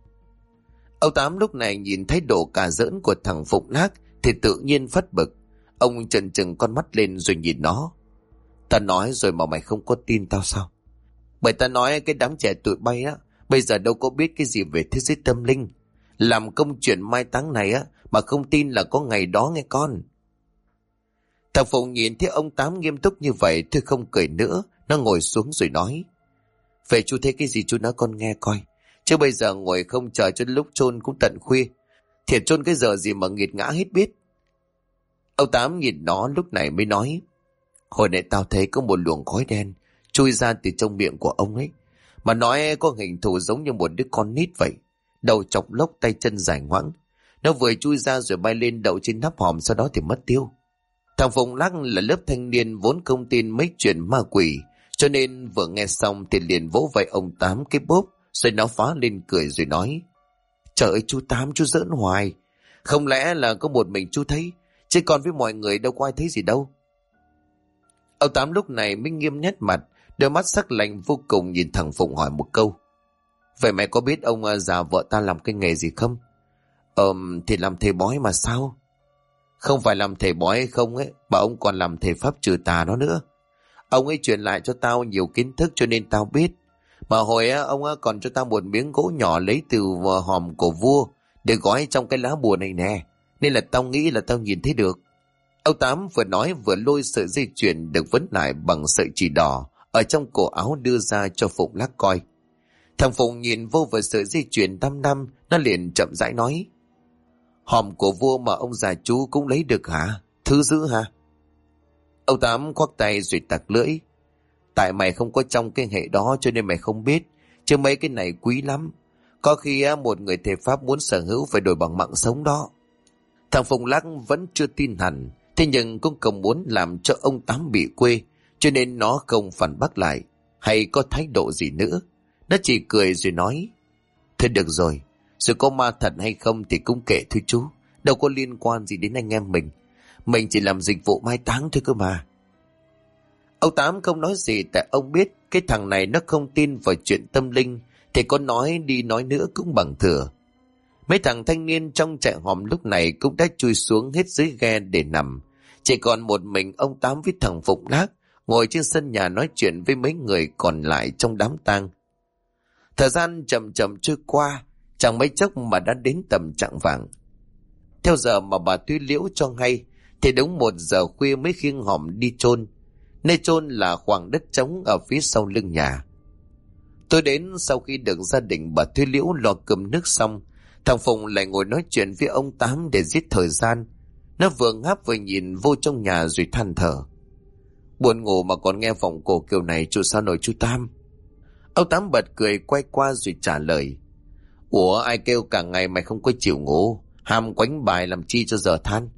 Ông Tám lúc này nhìn thái độ cà giỡn của thằng Phụng Lác thì tự nhiên phất bực. Ông trừng trừng con mắt lên rồi nhìn nó: Ta nói rồi mà mày không có tin tao sao? Bởi ta nói cái đám trẻ tụi bay á, bây giờ đâu có biết cái gì về thế giới tâm linh. Làm công chuyện mai táng này á mà không tin là có ngày đó nghe con. Thằng Phụng nhìn thấy ông Tám nghiêm túc như vậy thôi không cười nữa. Nó ngồi xuống rồi nói: Vậy chú thấy cái gì chú nói con nghe coi. Chứ bây giờ ngồi không chờ cho lúc chôn cũng tận khuya. Thiệt chôn cái giờ gì mà nghiệt ngã hết biết. Ông Tám nhìn nó lúc này mới nói: Hồi nãy tao thấy có một luồng khói đen chui ra từ trong miệng của ông ấy. Mà nói có hình thù giống như một đứa con nít vậy. Đầu chọc lốc, tay chân dài ngoãng. Nó vừa chui ra rồi bay lên đậu trên nắp hòm, sau đó thì mất tiêu. Thằng Phùng Lắc là lớp thanh niên vốn không tin mấy chuyện ma quỷ, cho nên vừa nghe xong thì liền vỗ vai ông Tám cái bốp, rồi nó phá lên cười rồi nói: Trời ơi chú Tám, chú giỡn hoài. Không lẽ là có một mình chú thấy, chứ còn với mọi người đâu có ai thấy gì đâu. Ông Tám lúc này mới nghiêm nét mặt, đôi mắt sắc lạnh vô cùng nhìn thằng Phụng hỏi một câu: Vậy mày có biết ông già vợ ta làm cái nghề gì không? Thì làm thầy bói mà sao? Không phải làm thầy bói không ấy, mà ông còn làm thầy pháp trừ tà đó nữa. Ông ấy truyền lại cho tao nhiều kiến thức cho nên tao biết. Mà hồi ông còn cho tao một miếng gỗ nhỏ lấy từ hòm của vua để gói trong cái lá bùa này nè, nên là tao nghĩ là tao nhìn thấy được. Ông Tám vừa nói vừa lôi sợi dây chuyền được vấn lại bằng sợi chỉ đỏ ở trong cổ áo đưa ra cho Phụng Lắc coi. Thằng Phụng nhìn vô vào sợi dây chuyền 5 năm, nó liền chậm rãi nói: Hòm của vua mà ông già chú cũng lấy được hả? Thứ dữ hả? Ông Tám khoác tay rồi tặc lưỡi: Tại mày không có trong cái hệ đó cho nên mày không biết, chứ mấy cái này quý lắm. Có khi một người thầy pháp muốn sở hữu phải đổi bằng mạng sống đó. Thằng Phùng Lắc vẫn chưa tin hẳn, thế nhưng cũng không muốn làm cho ông Tám bị quê, cho nên nó không phản bác lại hay có thái độ gì nữa. Nó chỉ cười rồi nói: Thôi được rồi, có ma thật hay không thì cũng kệ thôi chú, đâu có liên quan gì đến anh em mình. Mình chỉ làm dịch vụ mai táng thôi cơ mà. Ông Tám không nói gì, tại ông biết cái thằng này nó không tin vào chuyện tâm linh, thì có nói đi nói nữa cũng bằng thừa. Mấy thằng thanh niên trong trại hòm lúc này cũng đã chui xuống hết dưới ghe để nằm. Chỉ còn một mình ông Tám với thằng Phụng Lác ngồi trên sân nhà nói chuyện với mấy người còn lại trong đám tang. Thời gian chậm chậm trôi qua, chẳng mấy chốc mà đã đến tầm chạng vạng. Theo giờ mà bà Thúy Liễu cho hay, thì đúng 1 giờ khuya mới khiêng hòm đi chôn. Nơi chôn là khoảng đất trống ở phía sau lưng nhà. Tôi đến sau khi được gia đình bà Thúy Liễu lo cơm nước xong, thằng Phụng lại ngồi nói chuyện với ông Tám để giết thời gian. Nó vừa ngáp vừa nhìn vô trong nhà rồi than thở. Buồn ngủ mà còn nghe vọng cổ kiểu này chú sao nổi chú Tám. Ông Tám bật cười quay qua rồi trả lời. Ủa, ai kêu cả ngày mày không có chịu ngủ, ham quánh bài làm chi cho giờ than.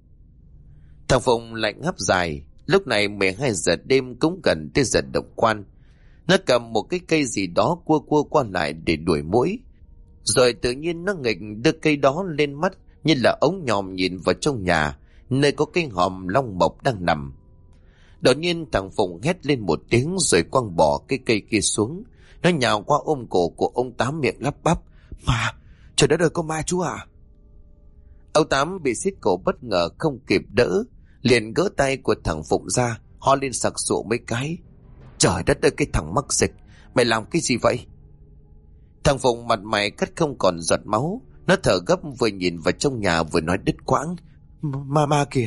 Thằng Phụng lại ngáp dài. Lúc này 12 giờ đêm cũng gần tới giờ động quan. Nó cầm một cái cây gì đó cua cua qua lại để đuổi muỗi. Rồi tự nhiên nó nghịch đưa cây đó lên mắt, như là ống nhòm nhìn vào trong nhà, nơi có cái hòm long mộc đang nằm. Đột nhiên thằng Phụng hét lên một tiếng rồi quăng bỏ cái cây kia xuống. Nó nhào qua ôm cổ của ông Tám, miệng lắp bắp. Mà, trời đất ơi, có ma chú à? Ông Tám bị xiết cổ bất ngờ không kịp đỡ, liền gỡ tay của thằng Phụng ra, ho lên sặc sụa mấy cái. Trời đất ơi, cái thằng mắc dịch, mày làm cái gì vậy? Thằng Phụng mặt mày cắt không còn giọt máu. Nó thở gấp, vừa nhìn vào trong nhà vừa nói đứt quãng. Ma kìa.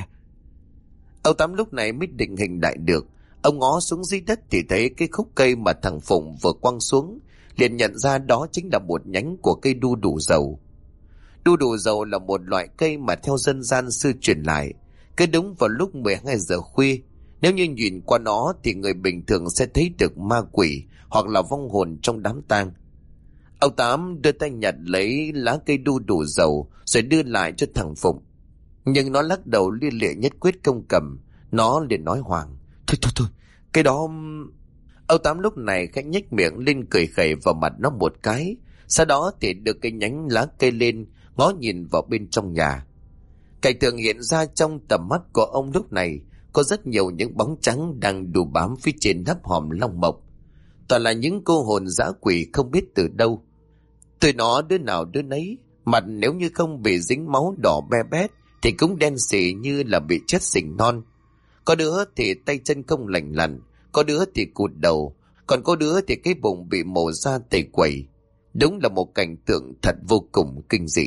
Ông Tám lúc này mới định hình lại được. Ông ngó xuống dưới đất thì thấy cái khúc cây mà thằng Phụng vừa quăng xuống, liền nhận ra đó chính là một nhánh của cây đu đủ dầu. Đu đủ dầu là một loại cây mà theo dân gian xưa truyền lại, cứ đúng vào lúc 12 giờ khuya. Nếu như nhìn qua nó thì người bình thường sẽ thấy được ma quỷ hoặc là vong hồn trong đám tang. Ông Tám đưa tay nhặt lấy lá cây đu đủ dầu rồi đưa lại cho thằng Phụng. Nhưng nó lắc đầu lia lịa nhất quyết không cầm. Nó liền nói hoảng. Thôi, cái đó... Ông Tám lúc này khẽ nhếch miệng lên cười khẩy vào mặt nó một cái. Sau đó thì đưa cái nhánh lá cây lên, ngó nhìn vào bên trong nhà. Cảnh tượng hiện ra trong tầm mắt của ông lúc này, có rất nhiều những bóng trắng đang đù bám phía trên nắp hòm long mộc. Toàn là những cô hồn dã quỷ không biết từ đâu. Tụi nó đứa nào đứa nấy, mặt nếu như không bị dính máu đỏ be bét thì cũng đen xỉ như là bị chết sình non. Có đứa thì tay chân không lành lặn, có đứa thì cụt đầu, còn có đứa thì cái bụng bị mổ ra tẩy quẩy. Đúng là một cảnh tượng thật vô cùng kinh dị.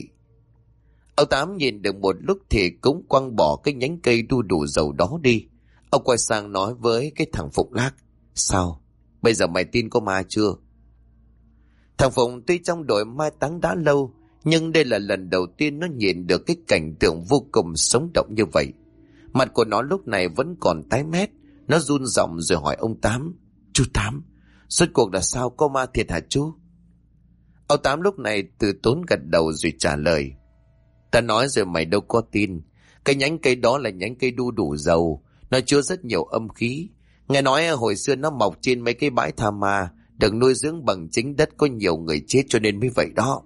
Ông Tám nhìn được một lúc thì cũng quăng bỏ cái nhánh cây đu đủ dầu đó đi. Ông quay sang nói với cái thằng Phụng Lác. Sao? Bây giờ mày tin có ma chưa? Thằng Phụng tuy trong đội mai táng đã lâu, nhưng đây là lần đầu tiên nó nhìn được cái cảnh tượng vô cùng sống động như vậy. Mặt của nó lúc này vẫn còn tái mét. Nó run giọng rồi hỏi ông Tám. Chú Tám, rốt cuộc là sao, có ma thiệt hả chú? Ông Tám lúc này từ tốn gật đầu rồi trả lời. Ta nói rồi mày đâu có tin. Cái nhánh cây đó là nhánh cây đu đủ dầu. Nó chứa rất nhiều âm khí. Nghe nói hồi xưa nó mọc trên mấy cái bãi tha ma, được nuôi dưỡng bằng chính đất, có nhiều người chết cho nên mới vậy đó.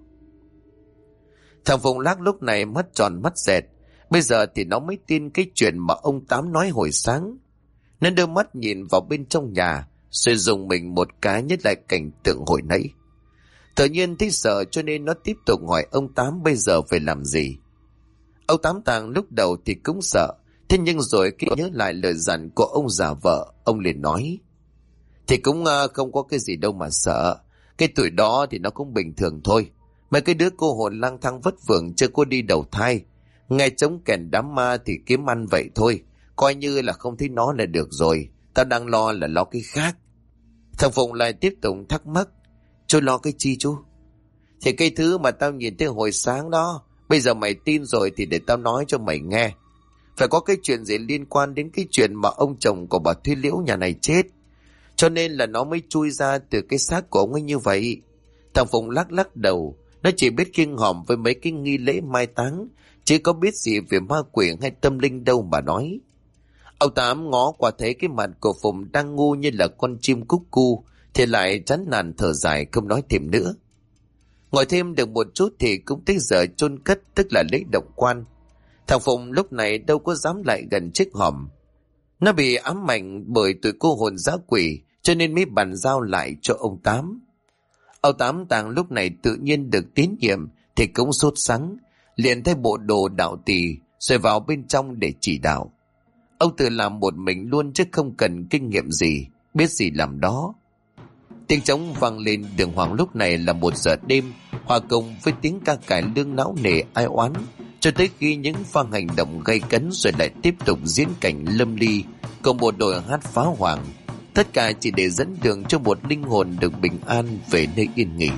Thằng Phụng Lác lúc này mắt tròn mắt dẹt. Bây giờ thì nó mới tin cái chuyện mà ông Tám nói hồi sáng. Nó đưa mắt nhìn vào bên trong nhà, rồi dùng mình một cái nhớ lại cảnh tượng hồi nãy. Tự nhiên thấy sợ cho nên nó tiếp tục hỏi ông Tám bây giờ phải làm gì. Ông Tám Tàng lúc đầu thì cũng sợ, thế nhưng rồi khi nhớ lại lời dặn của ông già vợ, ông liền nói. Thì cũng không có cái gì đâu mà sợ. Cái tuổi đó thì nó cũng bình thường thôi. Mấy cái đứa cô hồn lang thang vất vưởng chưa có đi đầu thai, nghe trống kèn đám ma thì kiếm ăn vậy thôi. Coi như là không thấy nó là được rồi. Tao đang lo là lo cái khác. Thằng Phụng lại tiếp tục thắc mắc. Chú lo cái chi chú? Thì cái thứ mà tao nhìn thấy hồi sáng đó. Bây giờ mày tin rồi thì để tao nói cho mày nghe. Phải có cái chuyện gì liên quan đến cái chuyện mà ông chồng của bà Thúy Liễu nhà này chết, cho nên là nó mới chui ra từ cái xác của ông ấy như vậy. Thằng Phụng lắc lắc đầu. Nó chỉ biết kiêng hòm với mấy cái nghi lễ mai táng, chứ có biết gì về ma quỷ hay tâm linh đâu mà nói. Ông Tám ngó qua thấy cái mặt của Phụng đang ngu như là con chim cúc cu, thì lại chán nản thở dài không nói thêm nữa. Ngồi thêm được một chút thì cũng tới giờ chôn cất, tức là lễ động quan. Thằng Phụng lúc này đâu có dám lại gần chiếc hòm. Nó bị ám ảnh bởi tụi cô hồn dã quỷ, cho nên mới bàn giao lại cho ông Tám. Ông Tám Tàng lúc này tự nhiên được tín nhiệm thì cũng sốt sắng, liền thay bộ đồ đạo tỳ rồi vào bên trong để chỉ đạo. Ông tự làm một mình luôn chứ không cần kinh nghiệm gì, biết gì làm đó. Tiếng trống vang lên đường hoàng lúc này là 1 giờ đêm, hòa cùng với tiếng ca cải lương não nề ai oán, cho tới khi những pha hành động gay cấn rồi lại tiếp tục diễn cảnh lâm ly cùng một đội hát phá hoàng, tất cả chỉ để dẫn đường cho một linh hồn được bình an về nơi yên nghỉ.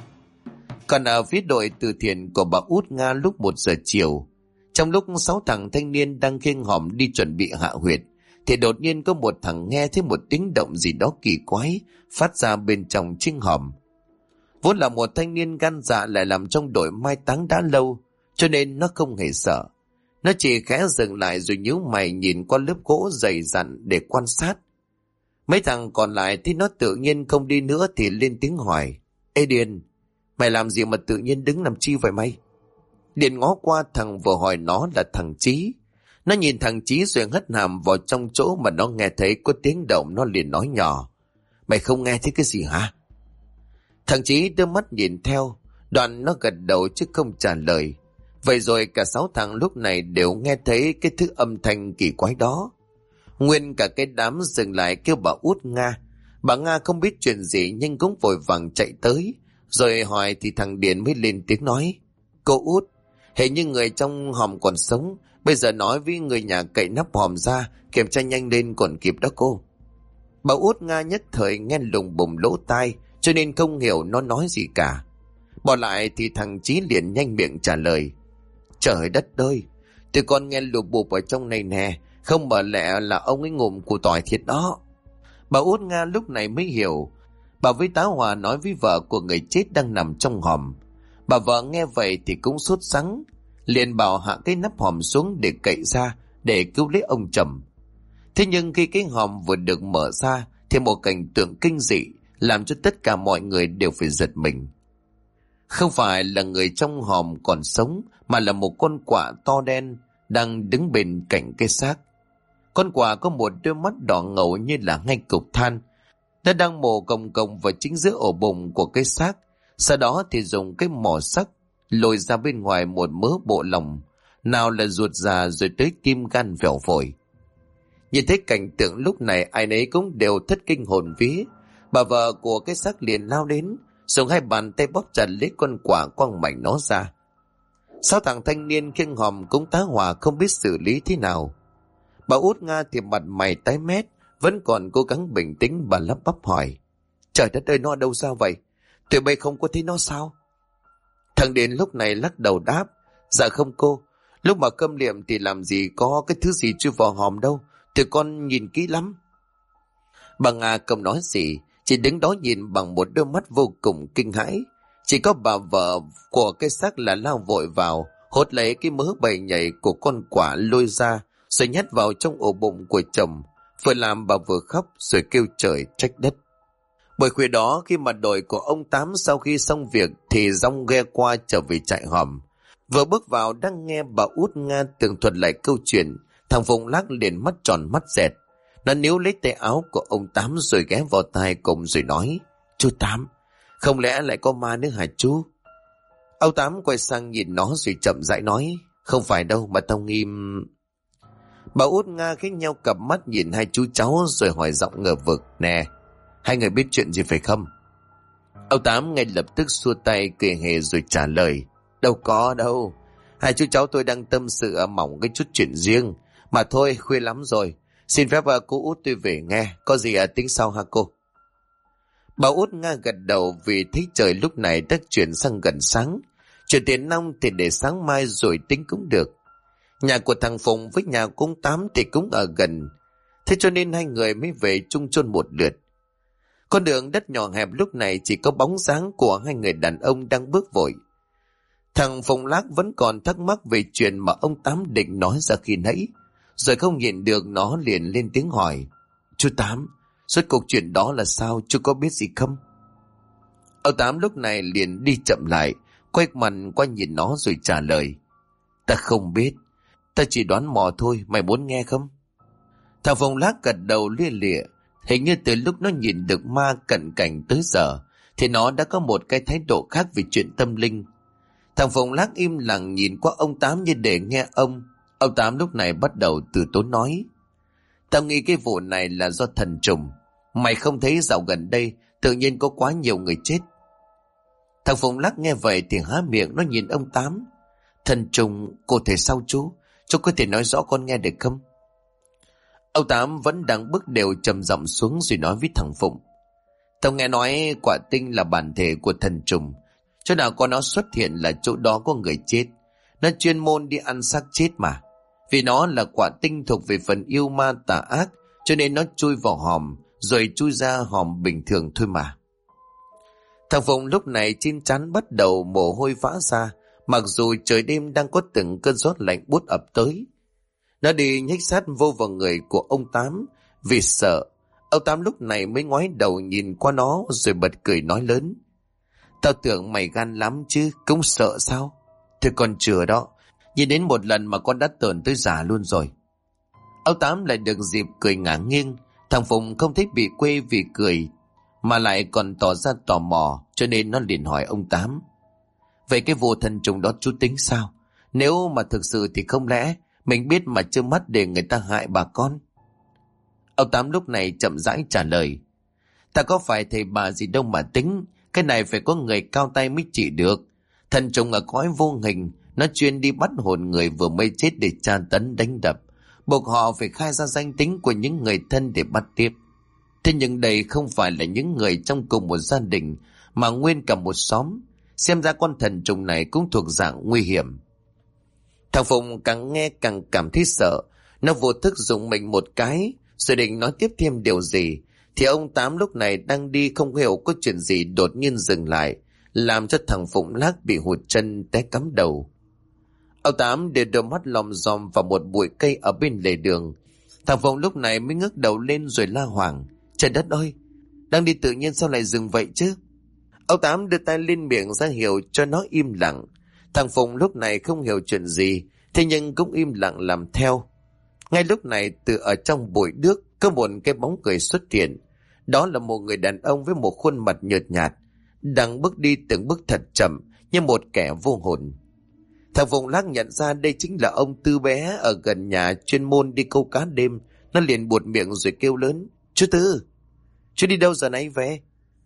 Còn ở phía đội từ thiện của bà Út Nga lúc 1 giờ chiều, trong lúc 6 thằng thanh niên đang khiêng hòm đi chuẩn bị hạ huyệt, thì đột nhiên có một thằng nghe thấy một tiếng động gì đó kỳ quái phát ra bên trong chiếc hòm. Vốn là một thanh niên gan dạ lại làm trong đội mai táng đã lâu, cho nên nó không hề sợ. Nó chỉ khẽ dừng lại rồi nhíu mày nhìn qua lớp gỗ dày dặn để quan sát. Mấy thằng còn lại thấy nó tự nhiên không đi nữa thì lên tiếng hỏi: Ê Điền, mày làm gì mà tự nhiên đứng làm chi vậy mày? Điền ngó qua thằng vừa hỏi nó là thằng Chí. Nó nhìn thằng Chí rồi hất hàm vào trong chỗ mà nó nghe thấy có tiếng động. Nó liền nói nhỏ: Mày không nghe thấy cái gì hả? Thằng Chí đưa mắt nhìn theo, đoạn nó gật đầu chứ không trả lời. Vậy rồi cả 6 thằng lúc này đều nghe thấy cái thứ âm thanh kỳ quái đó. Nguyên cả cái đám dừng lại kêu bà Út Nga. Bà Nga không biết chuyện gì nhưng cũng vội vàng chạy tới. Rồi hỏi thì thằng Điền mới lên tiếng nói: Cô Út, hình như người trong hòm còn sống. Bây giờ nói với người nhà cậy nắp hòm ra, kiểm tra nhanh lên còn kịp đó cô. Bà Út Nga nhất thời nghe lùng bùng lỗ tai, cho nên không hiểu nó nói gì cả. Bỏ lại thì thằng Chí liền nhanh miệng trả lời: Trời đất ơi, tụi con nghe lụp bụp ở trong này nè, không mở lẽ là ông ấy ngụm củ tỏi thiệt đó. Bà Út Nga lúc này mới hiểu. Bà với tá Hòa nói với vợ của người chết đang nằm trong hòm. Bà vợ nghe vậy thì cũng sốt sắng, liền bảo hạ cái nắp hòm xuống để cậy ra để cứu lấy ông Trầm. Thế nhưng khi cái hòm vừa được mở ra thì một cảnh tượng kinh dị làm cho tất cả mọi người đều phải giật mình. Không phải là người trong hòm còn sống, mà là một con quạ to đen đang đứng bên cạnh cái xác. Con quạ có một đôi mắt đỏ ngầu như là ngay cục than. Nó đang mổ cồng cồng vào chính giữa ổ bụng của cái xác. Sau đó thì dùng cái mỏ sắc lôi ra bên ngoài một mớ bộ lòng, nào là ruột già rồi tới tim gan vẹo phổi. Nhìn thấy cảnh tượng lúc này, ai nấy cũng đều thất kinh hồn vía. Bà vợ của cái xác liền lao đến, dùng 2 bàn tay bóp chặt lấy con quạ quăng mạnh nó ra. 6 thằng thanh niên khiêng hòm cũng tá hỏa không biết xử lý thế nào. Bà Út Nga thì mặt mày tái mét, vẫn còn cố gắng bình tĩnh. Bà lắp bắp hỏi: Trời đất ơi, nó ở đâu sao vậy? Tụi bay không có thấy nó sao? Thằng Điền lúc này lắc đầu đáp: Dạ không cô, lúc mà câm liệm thì làm gì có cái thứ gì chui vào hòm đâu, tụi con nhìn kỹ lắm. Bà Nga không nói gì, chỉ đứng đó nhìn bằng một đôi mắt vô cùng kinh hãi. Chỉ có bà vợ của cái xác là lao vội vào, hốt lấy cái mớ bầy nhảy của con quạ lôi ra, rồi nhét vào trong ổ bụng của chồng. Vừa làm bà vừa khóc rồi kêu trời trách đất. Buổi khuya đó, khi mà đội của ông Tám sau khi xong việc thì dong ghe qua trở về trại hòm. Vừa bước vào đang nghe bà Út Nga tường thuật lại câu chuyện, thằng Phụng Lác liền mắt tròn mắt dẹt. Nó níu lấy tay áo của ông Tám rồi ghé vào tai cùng rồi nói: Chú Tám, không lẽ lại có ma nữa hả chú? Ông Tám quay sang nhìn nó rồi chậm rãi nói: Không phải đâu mà tao nghi... Bà Út Nga khích nhau cặp mắt nhìn hai chú cháu rồi hỏi giọng ngờ vực: Nè, hai người biết chuyện gì phải không? Ông Tám ngay lập tức xua tay cười hề rồi trả lời: Đâu có đâu, hai chú cháu tôi đang tâm sự mỏng cái chút chuyện riêng mà thôi. Khuya lắm rồi, xin phép cô Út tôi về nghe, có gì tính sau ha cô. Bà Út Nga gật đầu vì thấy trời lúc này đã chuyển sang gần sáng. Chuyện tiền nong thì để sáng mai rồi tính cũng được. Nhà của thằng Phùng với nhà của ông Tám thì cũng ở gần, thế cho nên hai người mới về chung chôn một lượt. Con đường đất nhỏ hẹp lúc này chỉ có bóng dáng của hai người đàn ông đang bước vội. Thằng Phùng Lác vẫn còn thắc mắc về chuyện mà ông Tám định nói ra khi nãy, rồi không nhịn được nó liền lên tiếng hỏi: Chú Tám, suốt cuộc chuyện đó là sao, chú có biết gì không? Ông Tám lúc này liền đi chậm lại, quay mặt qua nhìn nó rồi trả lời: Ta không biết, Ta chỉ đoán mò thôi, mày muốn nghe không? Thằng Phong Lác gật đầu lia lịa. Hình như từ lúc nó nhìn được ma cận cảnh tới giờ thì nó đã có một cái thái độ khác về chuyện tâm linh. Thằng Phong Lác im lặng nhìn qua ông Tám như để nghe ông. Ông Tám lúc này bắt đầu từ tốn nói: Tao nghĩ cái vụ này là do thần trùng. Mày không thấy dạo gần đây tự nhiên có quá nhiều người chết? Thằng Phong Lác nghe vậy thì há miệng, nó nhìn ông Tám. Thần trùng, cụ thể sao chú? Chú có thể nói rõ con nghe được không? Ông Tám vẫn đang bước đều trầm giọng xuống rồi nói với thằng Phụng: Tao nghe nói quả tinh là bản thể của thần trùng. Chỗ nào có nó xuất hiện là chỗ đó có người chết. Nó chuyên môn đi ăn xác chết mà. Vì nó là quả tinh thuộc về phần yêu ma tà ác, cho nên nó chui vào hòm rồi chui ra hòm bình thường thôi mà. Thằng Phụng lúc này trên trán bắt đầu mồ hôi vã ra, mặc dù trời đêm đang có từng cơn gió lạnh buốt ập tới. Nó đi nhích sát vô vào người của ông Tám vì sợ. Ông Tám lúc này mới ngoái đầu nhìn qua nó rồi bật cười nói lớn: Tao tưởng mày gan lắm chứ, cũng sợ sao? Thôi còn chừa đó, nhìn đến một lần mà con đã tởn tới già luôn rồi. Ông Tám lại được dịp cười ngả nghiêng. Thằng Phụng không thấy bị quê vì cười mà lại còn tỏ ra tò mò, cho nên nó liền hỏi ông Tám: Vậy cái vụ thần trùng đó chú tính sao? Nếu mà thực sự thì không lẽ mình biết mà trơ mắt để người ta hại bà con? Ông Tám lúc này chậm rãi trả lời: Ta có phải thầy bà gì đâu mà tính. Cái này phải có người cao tay mới trị được. Thần trùng ở cõi vô hình, nó chuyên đi bắt hồn người vừa mới chết để tra tấn đánh đập, buộc họ phải khai ra danh tính của những người thân để bắt tiếp. Thế nhưng đây không phải là những người trong cùng một gia đình, mà nguyên cả một xóm. Xem ra con thần trùng này cũng thuộc dạng nguy hiểm. Thằng Phụng càng nghe càng cảm thấy sợ. Nó vô thức dùng mình một cái rồi định nói tiếp thêm điều gì, thì ông Tám lúc này đang đi không hiểu có chuyện gì đột nhiên dừng lại, làm cho thằng Phụng Lác bị hụt chân té cắm đầu. Ông Tám để đôi mắt lòm dòm vào một bụi cây ở bên lề đường. Thằng Phụng lúc này mới ngước đầu lên rồi la hoảng: Trời đất ơi, đang đi tự nhiên sao lại dừng vậy chứ? Ông Tám đưa tay lên miệng ra hiệu cho nó im lặng. Thằng Phụng lúc này không hiểu chuyện gì, thế nhưng cũng im lặng làm theo. Ngay lúc này từ ở trong bụi nước có một cái bóng người xuất hiện. Đó là một người đàn ông với một khuôn mặt nhợt nhạt, đang bước đi từng bước thật chậm như một kẻ vô hồn. Thằng Phụng Lác nhận ra đây chính là ông Tư bé ở gần nhà chuyên môn đi câu cá đêm. Nó liền buột miệng rồi kêu lớn: Chú Tư, chú đi đâu giờ này về?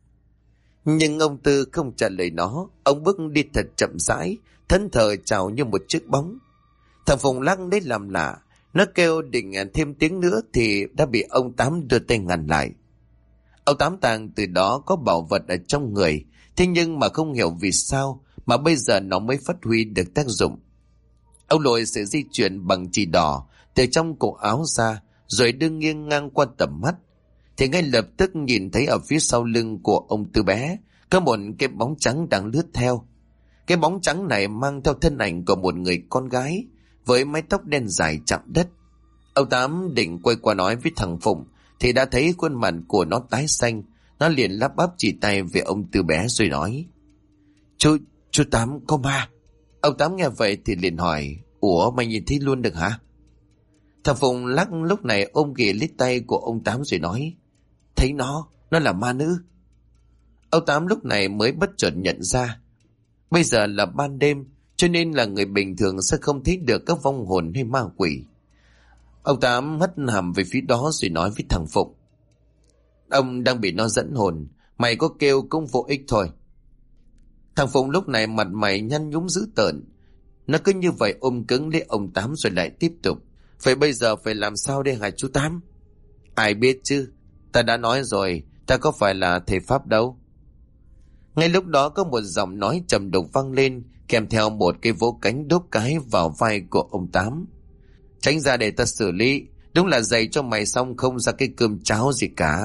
Nhưng ông Tư không trả lời nó. Ông bước đi thật chậm rãi, thẫn thờ chào như một chiếc bóng. Thằng Phụng Lác lấy làm lạ, nó kêu định thêm tiếng nữa thì đã bị ông Tám đưa tay ngăn lại. Ông Tám Tàng từ đó có bảo vật ở trong người, thế nhưng mà không hiểu vì sao mà bây giờ nó mới phát huy được tác dụng. Ông lôi sợi dây chuyền bằng chỉ đỏ từ trong cổ áo ra rồi đưa nghiêng ngang qua tầm mắt, thì ngay lập tức nhìn thấy ở phía sau lưng của ông Tư bé có một cái bóng trắng đang lướt theo. Cái bóng trắng này mang theo thân ảnh của một người con gái với mái tóc đen dài chạm đất. Ông Tám định quay qua nói với thằng Phụng thì đã thấy khuôn mặt của nó tái xanh. Nó liền lắp bắp chỉ tay về ông Tư bé rồi nói: Chú Tám có ma. Ông Tám nghe vậy thì liền hỏi: Ủa, mày nhìn thấy luôn được hả? Thằng Phụng Lắc lúc này ôm ghì lấy tay của ông Tám rồi nói: Thấy nó là ma nữ. Ông Tám lúc này mới bất chợt nhận ra bây giờ là ban đêm, cho nên là người bình thường sẽ không thấy được các vong hồn hay ma quỷ. Ông Tám hất hàm về phía đó rồi nói với thằng Phụng: Ông đang bị nó dẫn hồn, mày có kêu cũng vô ích thôi. Thằng Phụng lúc này mặt mày nhăn nhúm dữ tợn. Nó cứ như vậy ôm cứng lấy ông Tám rồi lại tiếp tục: Vậy bây giờ phải làm sao đây hả chú Tám? Ai biết chứ, ta đã nói rồi, ta có phải là thầy Pháp đâu. Ngay lúc đó có một giọng nói trầm đục vang lên, kèm theo một cái vỗ cánh đốt cái vào vai của ông Tám: Tránh ra để ta xử lý, đúng là dạy cho mày xong không ra cái cơm cháo gì cả.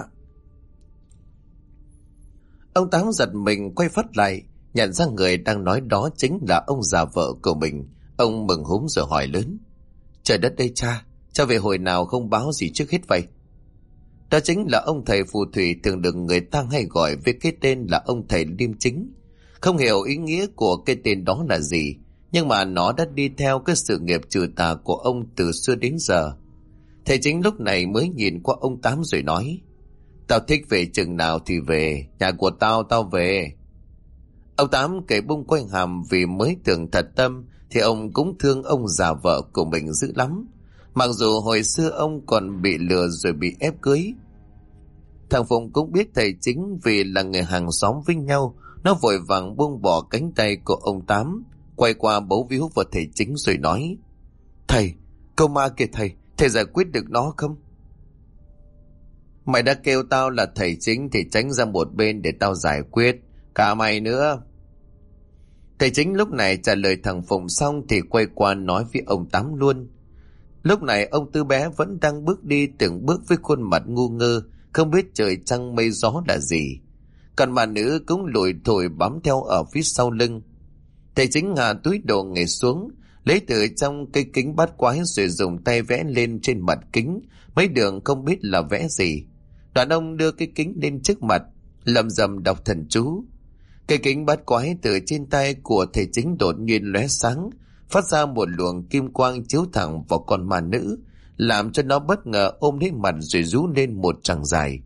Ông Tám giật mình quay phát lại, nhận ra người đang nói đó chính là ông già vợ của mình. Ông mừng húm rồi hỏi lớn: Trời đất ơi cha về hồi nào không báo gì trước hết vậy? Đó chính là ông thầy phù thủy thường được người ta hay gọi với cái tên là ông thầy Liêm Chính. Không hiểu ý nghĩa của cái tên đó là gì, nhưng mà nó đã đi theo cái sự nghiệp trừ tà của ông từ xưa đến giờ. Thầy Chính lúc này mới nhìn qua ông Tám rồi nói: Tao thích về chừng nào thì về, nhà của tao về. Ông Tám kể bung quay hàm vì mới tưởng thật tâm thì ông cũng thương ông già vợ của mình dữ lắm. Mặc dù hồi xưa ông còn bị lừa rồi bị ép cưới. Thằng Phụng cũng biết thầy Chính vì là người hàng xóm với nhau, nó vội vàng buông bỏ cánh tay của ông Tám, quay qua bấu víu vào thầy Chính rồi nói: Thầy, câu ma kìa thầy giải quyết được nó không? Mày đã kêu tao là thầy Chính thì tránh ra một bên để tao giải quyết, cả mày nữa. Thầy Chính lúc này trả lời thằng Phụng xong thì quay qua nói với ông Tám luôn. Lúc này ông Tư Bé vẫn đang bước đi từng bước với khuôn mặt ngu ngơ, không biết trời trăng mây gió là gì. Còn bà nữ cũng lủi thổi bám theo ở phía sau lưng. Thầy Chính hạ túi đồ nghề xuống, lấy từ trong cây kính bát quái rồi dùng tay vẽ lên trên mặt kính mấy đường không biết là vẽ gì. Đoạn ông đưa cái kính lên trước mặt, lẩm rẩm đọc thần chú. Cây kính bát quái từ trên tay của thầy Chính đột nhiên lóe sáng, phát ra một luồng kim quang chiếu thẳng vào con ma nữ, làm cho nó bất ngờ ôm lấy mặt rồi rú lên một tràng dài.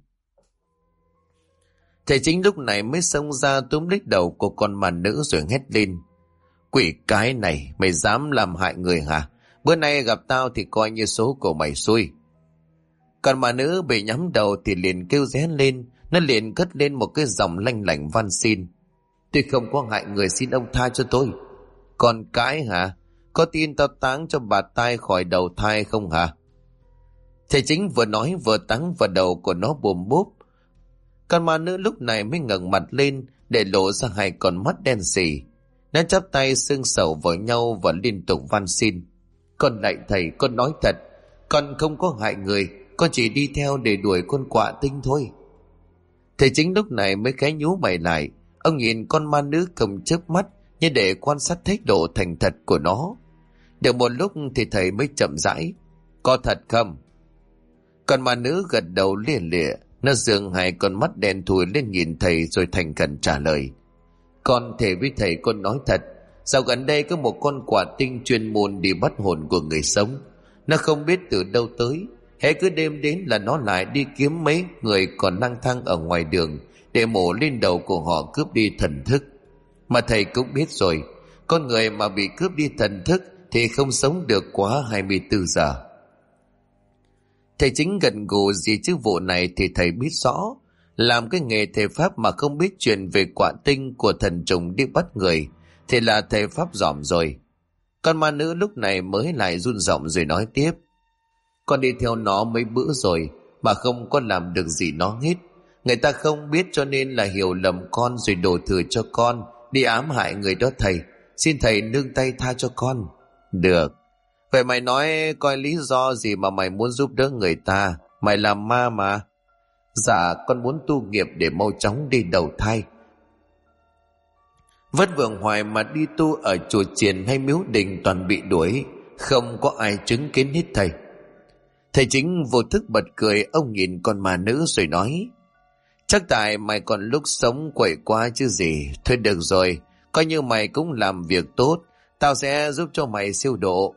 Thầy Chính lúc này mới xông ra túm lấy đầu của con ma nữ rồi hét lên: Quỷ cái này, mày dám làm hại người hả? Bữa nay gặp tao thì coi như số của mày xui. Còn ma nữ bị nhắm đầu thì liền kêu ré lên, nó liền cất lên một cái giọng lanh lảnh van xin: Tôi không có hại người, xin ông tha cho tôi. Còn cái hả? Có tin tao táng cho bà tai khỏi đầu thai không hả? Thầy Chính vừa nói vừa táng vào đầu của nó bùm bốp. Con ma nữ lúc này mới ngẩng mặt lên để lộ ra hai con mắt đen sì. Nó chắp tay xương sầu vào nhau và liên tục van xin: Con lạy thầy, con nói thật, con không có hại người, con chỉ đi theo để đuổi con quạ tinh thôi. Thầy Chính lúc này mới khẽ nhíu mày lại. Ông nhìn con ma nữ không chớp mắt như để quan sát thái độ thành thật của nó. Được một lúc thì thầy mới chậm rãi: Có thật không? Con ma nữ gật đầu lia lịa. Nó dường hai con mắt đen thui lên nhìn thầy rồi thành khẩn trả lời: Con thề với thầy, con nói thật. Dạo gần đây có một con quạ tinh chuyên môn đi bắt hồn của người sống. Nó không biết từ đâu tới, hễ cứ đêm đến là nó lại đi kiếm mấy người còn lang thang ở ngoài đường để mổ lên đầu của họ cướp đi thần thức. Mà thầy cũng biết rồi, con người mà bị cướp đi thần thức thì không sống được quá 24 giờ. Thầy Chính gật gù gì chứ vụ này thì thầy biết rõ. Làm cái nghề thầy Pháp mà không biết chuyện về quạ tinh của thần trùng đi bắt người thì là thầy Pháp giỏi rồi. Con ma nữ lúc này mới lại run giọng rồi nói tiếp: Con đi theo nó mấy bữa rồi mà không có làm được gì nó hết. Người ta không biết cho nên là hiểu lầm con rồi đổ thừa cho con đi ám hại người đó thầy. Xin thầy nương tay tha cho con. Được. Vậy mày nói coi lý do gì mà mày muốn giúp đỡ người ta? Mày làm ma mà. Dạ, con muốn tu nghiệp để mau chóng đi đầu thai. Vất vưởng hoài mà đi tu ở chùa chiền hay miếu đình toàn bị đuổi, không có ai chứng kiến hết thầy. Thầy Chính vô thức bật cười. Ông nhìn con ma nữ rồi nói: Chắc tại mày còn lúc sống quậy quá chứ gì. Thôi được rồi, coi như mày cũng làm việc tốt, tao sẽ giúp cho mày siêu độ.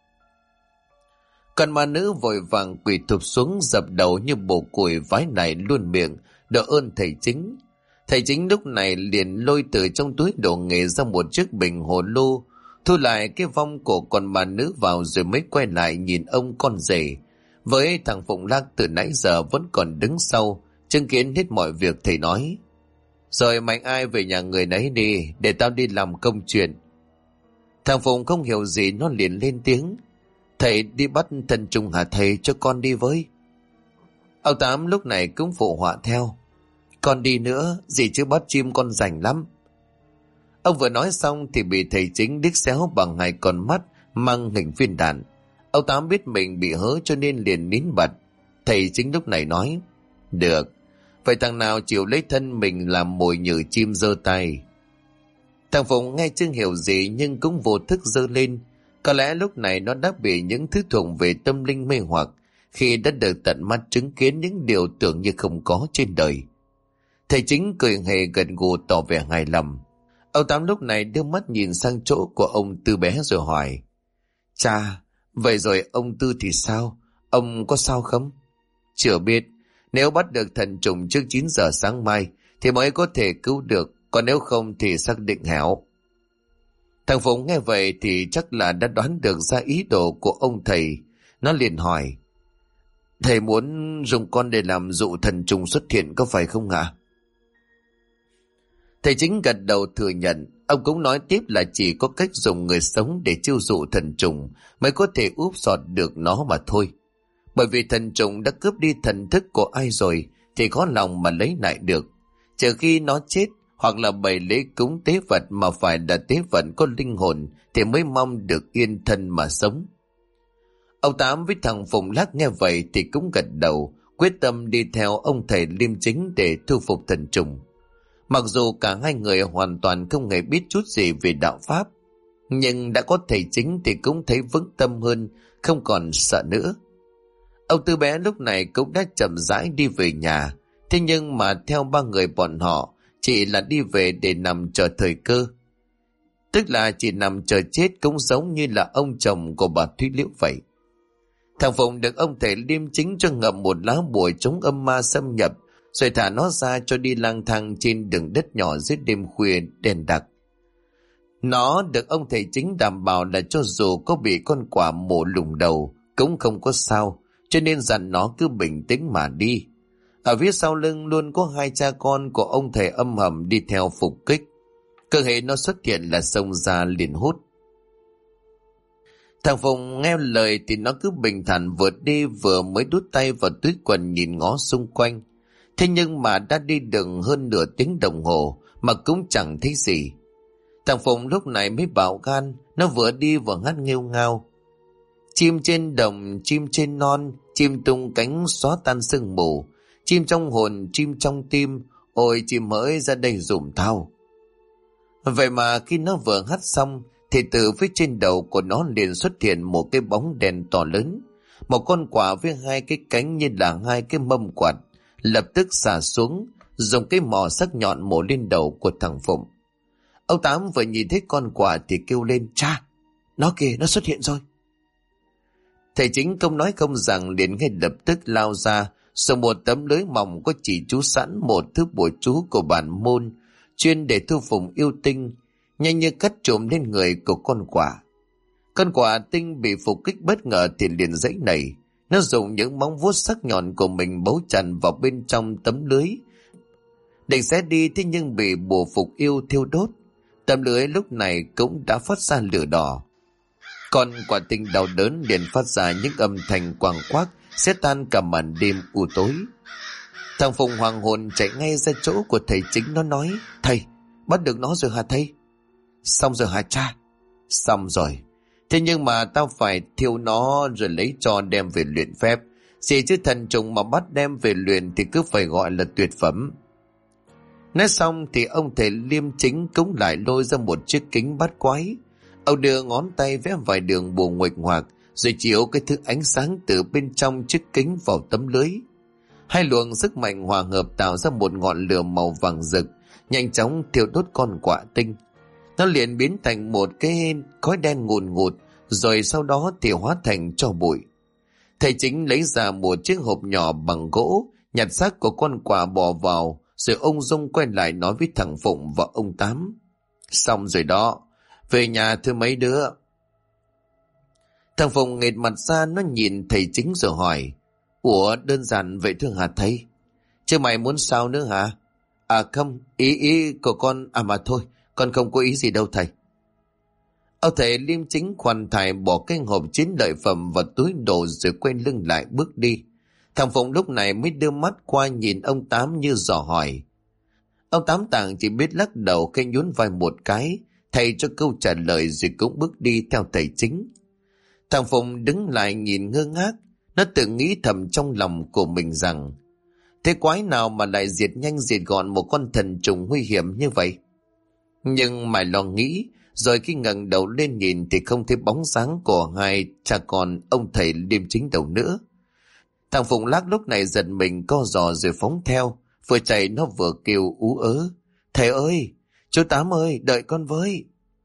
Con ma nữ vội vàng quỳ thụp xuống dập đầu như bổ củi vái lại luôn miệng đỡ ơn thầy Chính. Thầy Chính lúc này liền lôi từ trong túi đồ nghề ra một chiếc bình hồ lô, thu lại cái vong của con ma nữ vào rồi mới quay lại nhìn ông con rể với thằng Phụng Lác từ nãy giờ vẫn còn đứng sau chứng kiến hết mọi việc. Thầy nói: Rồi mạnh ai về nhà người nấy đi, để tao đi làm công chuyện. Thằng Phụng không hiểu gì, nó liền lên tiếng: Thầy đi bắt thần trùng hả thầy, cho con đi với. Ông Tám lúc này cũng phụ họa theo: Con đi nữa, gì chứ bắt chim con rảnh lắm. Ông vừa nói xong thì bị thầy Chính điếc xéo bằng hai con mắt mang hình viên đạn. Ông Tám biết mình bị hớ cho nên liền nín bật. Thầy Chính lúc này nói: Được, vậy thằng nào chịu lấy thân mình làm mồi nhử chim giơ tay. Thằng Phụng nghe chưa hiểu gì nhưng cũng vô thức giơ lên. Có lẽ lúc này nó đã bị những thứ thuộc về tâm linh mê hoặc khi đã được tận mắt chứng kiến những điều tưởng như không có trên đời. Thầy Chính cười hề gật gù tỏ vẻ hài lòng. Ông Tám lúc này đưa mắt nhìn sang chỗ của ông Tư bé rồi hỏi: Cha, vậy rồi ông Tư thì sao? Ông có sao không? Chưa biết. Nếu bắt được thần trùng trước 9 giờ sáng mai thì mới có thể cứu được, còn nếu không thì xác định hẻo. Thằng Phụng nghe vậy thì chắc là đã đoán được ra ý đồ của ông thầy. Nó liền hỏi: Thầy muốn dùng con để làm dụ thần trùng xuất hiện có phải không ạ? Thầy Chính gật đầu thừa nhận. Ông cũng nói tiếp là chỉ có cách dùng người sống để chiêu dụ thần trùng mới có thể úp sọt được nó mà thôi. Bởi vì thần trùng đã cướp đi thần thức của ai rồi thì khó lòng mà lấy lại được. Trừ khi nó chết hoặc là bày lễ cúng tế vật mà phải là tế vật có linh hồn thì mới mong được yên thân mà sống. Ông Tám với thằng Phùng Lác nghe vậy thì cũng gật đầu, quyết tâm đi theo ông thầy Liêm Chính để thu phục thần trùng. Mặc dù cả hai người hoàn toàn không hề biết chút gì về đạo pháp, nhưng đã có thầy Chính thì cũng thấy vững tâm hơn, không còn sợ nữa. Ông Tư bé lúc này cũng đã chậm rãi đi về nhà, thế nhưng mà theo ba người bọn họ chỉ là đi về để nằm chờ thời cơ. Tức là chỉ nằm chờ chết, cũng giống như là ông chồng của bà Thúy Liễu vậy. Thằng Phụng được ông thầy Liêm Chính cho ngậm một lá bùa chống âm ma xâm nhập, rồi thả nó ra cho đi lang thang trên đường đất nhỏ dưới đêm khuya đen đặc. Nó được ông thầy Chính đảm bảo là cho dù có bị con quạ mổ lủng đầu cũng không có sao, cho nên dặn nó cứ bình tĩnh mà đi. Ở phía sau lưng luôn có hai cha con của ông thầy âm hầm đi theo phục kích. Cơ hệ nó xuất hiện là xông ra liền hút. Thằng Phùng nghe lời thì nó cứ bình thản vượt đi, vừa mới đút tay vào túi quần nhìn ngó xung quanh. Thế nhưng mà đã đi được hơn nửa tiếng đồng hồ mà cũng chẳng thấy gì. Thằng Phùng lúc này mới bạo gan, nó vừa đi vừa hát nghêu ngao: Chim trên đồng, chim trên non, chim tung cánh xóa tan sương mù, chim trong hồn, chim trong tim, ôi chim hỡi ra đây dùm tao. Vậy mà khi nó vừa hát xong thì từ phía trên đầu của nó liền xuất hiện một cái bóng đèn to lớn, một con quạ với hai cái cánh như là hai cái mâm quạt, lập tức xả xuống, dùng cái mỏ sắc nhọn mổ lên đầu của thằng Phụng. Ông Tám vừa nhìn thấy con quạ thì kêu lên: Cha, nó kìa, nó xuất hiện rồi. Thầy Chính không nói không rằng liền ngay lập tức lao ra, dùng một tấm lưới mỏng có chỉ chú sẵn một thứ bùa chú của bản môn, chuyên để thu phục yêu tinh, nhanh như cắt trộm lên người của con quạ. Con quạ tinh bị phục kích bất ngờ thì liền giãy nảy. Nó dùng những móng vuốt sắc nhọn của mình bấu chặt vào bên trong tấm lưới, định xé đi, thế nhưng bị bùa phục yêu thiêu đốt. Tấm lưới lúc này cũng đã phát ra lửa đỏ. Con quạ tinh đau đớn liền phát ra những âm thanh quang quác, xé tan cả màn đêm u tối. Thằng Phùng hoàng hồn chạy ngay ra chỗ của thầy Chính. Nó nói: Thầy, bắt được nó rồi hả thầy? Xong rồi hả cha? Xong rồi. Thế nhưng mà tao phải thiêu nó rồi lấy tro đem về luyện phép. Gì chứ thần trùng mà bắt đem về luyện thì cứ phải gọi là tuyệt phẩm. Nói xong thì ông thầy Liêm Chính cũng lại lôi ra một chiếc kính bát quái. Ông đưa ngón tay vẽ vài đường bùa nguệch ngoạc, rồi chiếu cái thứ ánh sáng từ bên trong chiếc kính vào tấm lưới. Hai luồng sức mạnh hòa hợp tạo ra một ngọn lửa màu vàng rực, nhanh chóng thiêu đốt con quạ tinh. Nó liền biến thành một cái khói đen ngùn ngụt, rồi sau đó thì hóa thành tro bụi. Thầy Chính lấy ra một chiếc hộp nhỏ bằng gỗ, nhặt xác của con quạ bỏ vào, rồi ung dung quay lại nói với thằng Phụng và ông Tám: Xong rồi đó, về nhà thôi mấy đứa. Thằng Phụng nghệt mặt ra, nó nhìn thầy Chính rồi hỏi: Ủa, đơn giản vậy thôi hả thầy? Chứ mày muốn sao nữa hả? À không, ý của con, mà thôi, con không có ý gì đâu thầy. Ông thầy Liêm Chính khoan thai bỏ cái hộp chiến lợi phẩm vào túi đồ rồi quay lưng lại bước đi. Thằng Phụng lúc này mới đưa mắt qua nhìn ông Tám như dò hỏi. Ông Tám Tàng chỉ biết lắc đầu khẽ nhún vai một cái, thầy cho câu trả lời rồi cũng bước đi theo thầy Chính. Thằng Phụng đứng lại nhìn ngơ ngác, nó tự nghĩ thầm trong lòng của mình rằng: Thế quái nào mà lại diệt nhanh diệt gọn một con thần trùng nguy hiểm như vậy? Nhưng mày lo nghĩ, rồi khi ngẩng đầu lên nhìn thì không thấy bóng dáng của hai cha con ông thầy Liêm Chính đâu nữa. Thằng Phụng Lác lúc này giật mình co giò rồi phóng theo, vừa chạy nó vừa kêu ú ớ: Thầy ơi, Chú Tám ơi, đợi con với.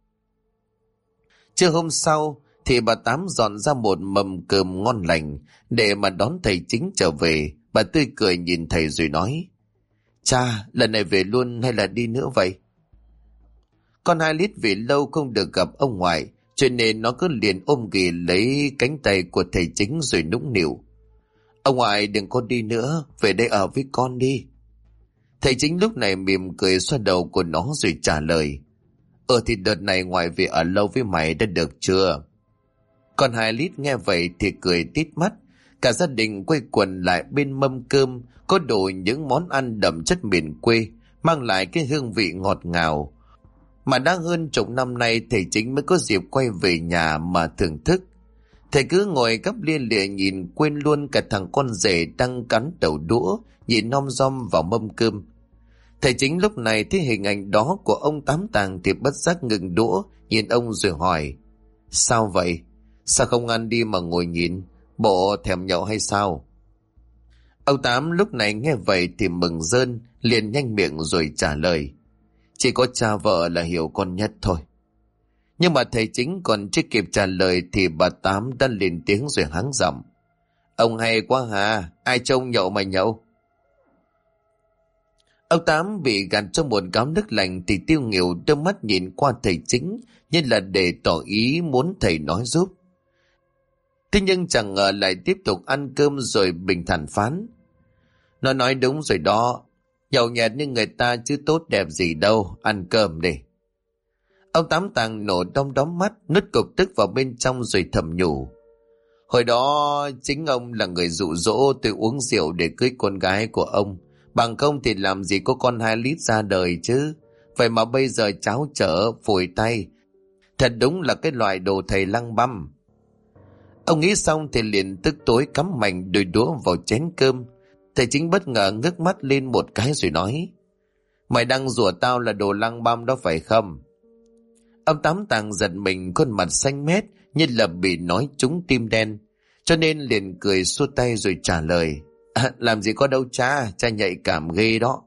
Trưa hôm sau thì bà Tám dọn ra một mâm cơm ngon lành để mà đón thầy Chính trở về. Bà tươi cười nhìn thầy rồi nói: Cha, lần này về luôn hay là đi nữa vậy? Con Hai Lít vì lâu không được gặp ông ngoại, cho nên nó cứ liền ôm ghì lấy cánh tay của thầy Chính rồi nũng nịu: Ông ngoại đừng có đi nữa, về đây ở với con đi. Thầy Chính lúc này mỉm cười xoa đầu của nó rồi trả lời: Thì đợt này ngoại về ở lâu với mày đã được chưa? Con Hai Lít nghe vậy thì cười tít mắt. Cả gia đình quây quần lại bên mâm cơm, có đủ những món ăn đậm chất miền quê, mang lại cái hương vị ngọt ngào mà đã hơn chục năm nay thầy Chính mới có dịp quay về nhà mà thưởng thức. Thầy cứ ngồi gắp lia lịa nhìn quên luôn cả thằng con rể đang cắn đầu đũa nhìn nom rom vào mâm cơm. Thầy Chính lúc này thấy hình ảnh đó của ông Tám Tàng thì bất giác ngừng đũa nhìn ông rồi hỏi: Sao vậy? Sao không ăn đi mà ngồi nhìn? Bộ thèm nhậu hay sao? Ông Tám lúc này nghe vậy thì mừng rơn, liền nhanh miệng rồi trả lời: Chỉ có cha vợ là hiểu con nhất thôi. Nhưng mà thầy Chính còn chưa kịp trả lời thì bà Tám đã lên tiếng rồi hắng giọng: Ông hay quá hà, ai trông nhậu mà nhậu? Ông Tám bị gạt trong một gáo nước lạnh thì tiêu nghỉu đưa mắt nhìn qua thầy Chính như là để tỏ ý muốn thầy nói giúp. Thế nhưng chẳng ngờ lại tiếp tục ăn cơm rồi bình thản phán: Nó nói đúng rồi đó, nhậu nhẹt như người ta chứ tốt đẹp gì đâu, ăn cơm đi. Ông Tám Tàng nổ đom đóm mắt, nuốt cục tức vào bên trong rồi thầm nhủ: Hồi đó chính ông là người dụ dỗ tôi uống rượu để cưới con gái của ông, bằng không thì làm gì có con 2 lít ra đời chứ. Vậy mà bây giờ cháu chở phủi tay, thật đúng là cái loại đồ thầy lăng băm. Ông nghĩ xong thì liền tức tối cắm mạnh đôi đũa vào chén cơm. Thầy Chính bất ngờ ngước mắt lên một cái rồi nói: Mày đang rủa tao là đồ lăng băm đó phải không? Ông Tám Tàng giật mình, khuôn mặt xanh mét như là bị nói trúng tim đen, cho nên liền cười xua tay rồi trả lời: Làm gì có đâu cha, cha nhạy cảm ghê đó.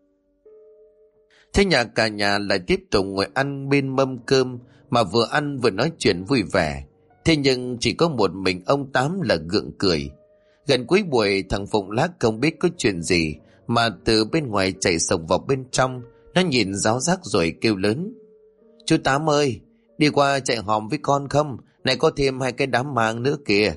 Thế cả nhà lại tiếp tục ngồi ăn bên mâm cơm mà vừa ăn vừa nói chuyện vui vẻ. Thế nhưng chỉ có một mình ông Tám là gượng cười. Gần cuối buổi thằng Phụng Lác không biết có chuyện gì mà từ bên ngoài chạy sộc vào bên trong. Nó nhìn ráo rác rồi kêu lớn: Chú Tám ơi, đi qua chạy hòm với con không? Này có thêm 2 cái đám màng nữa kìa.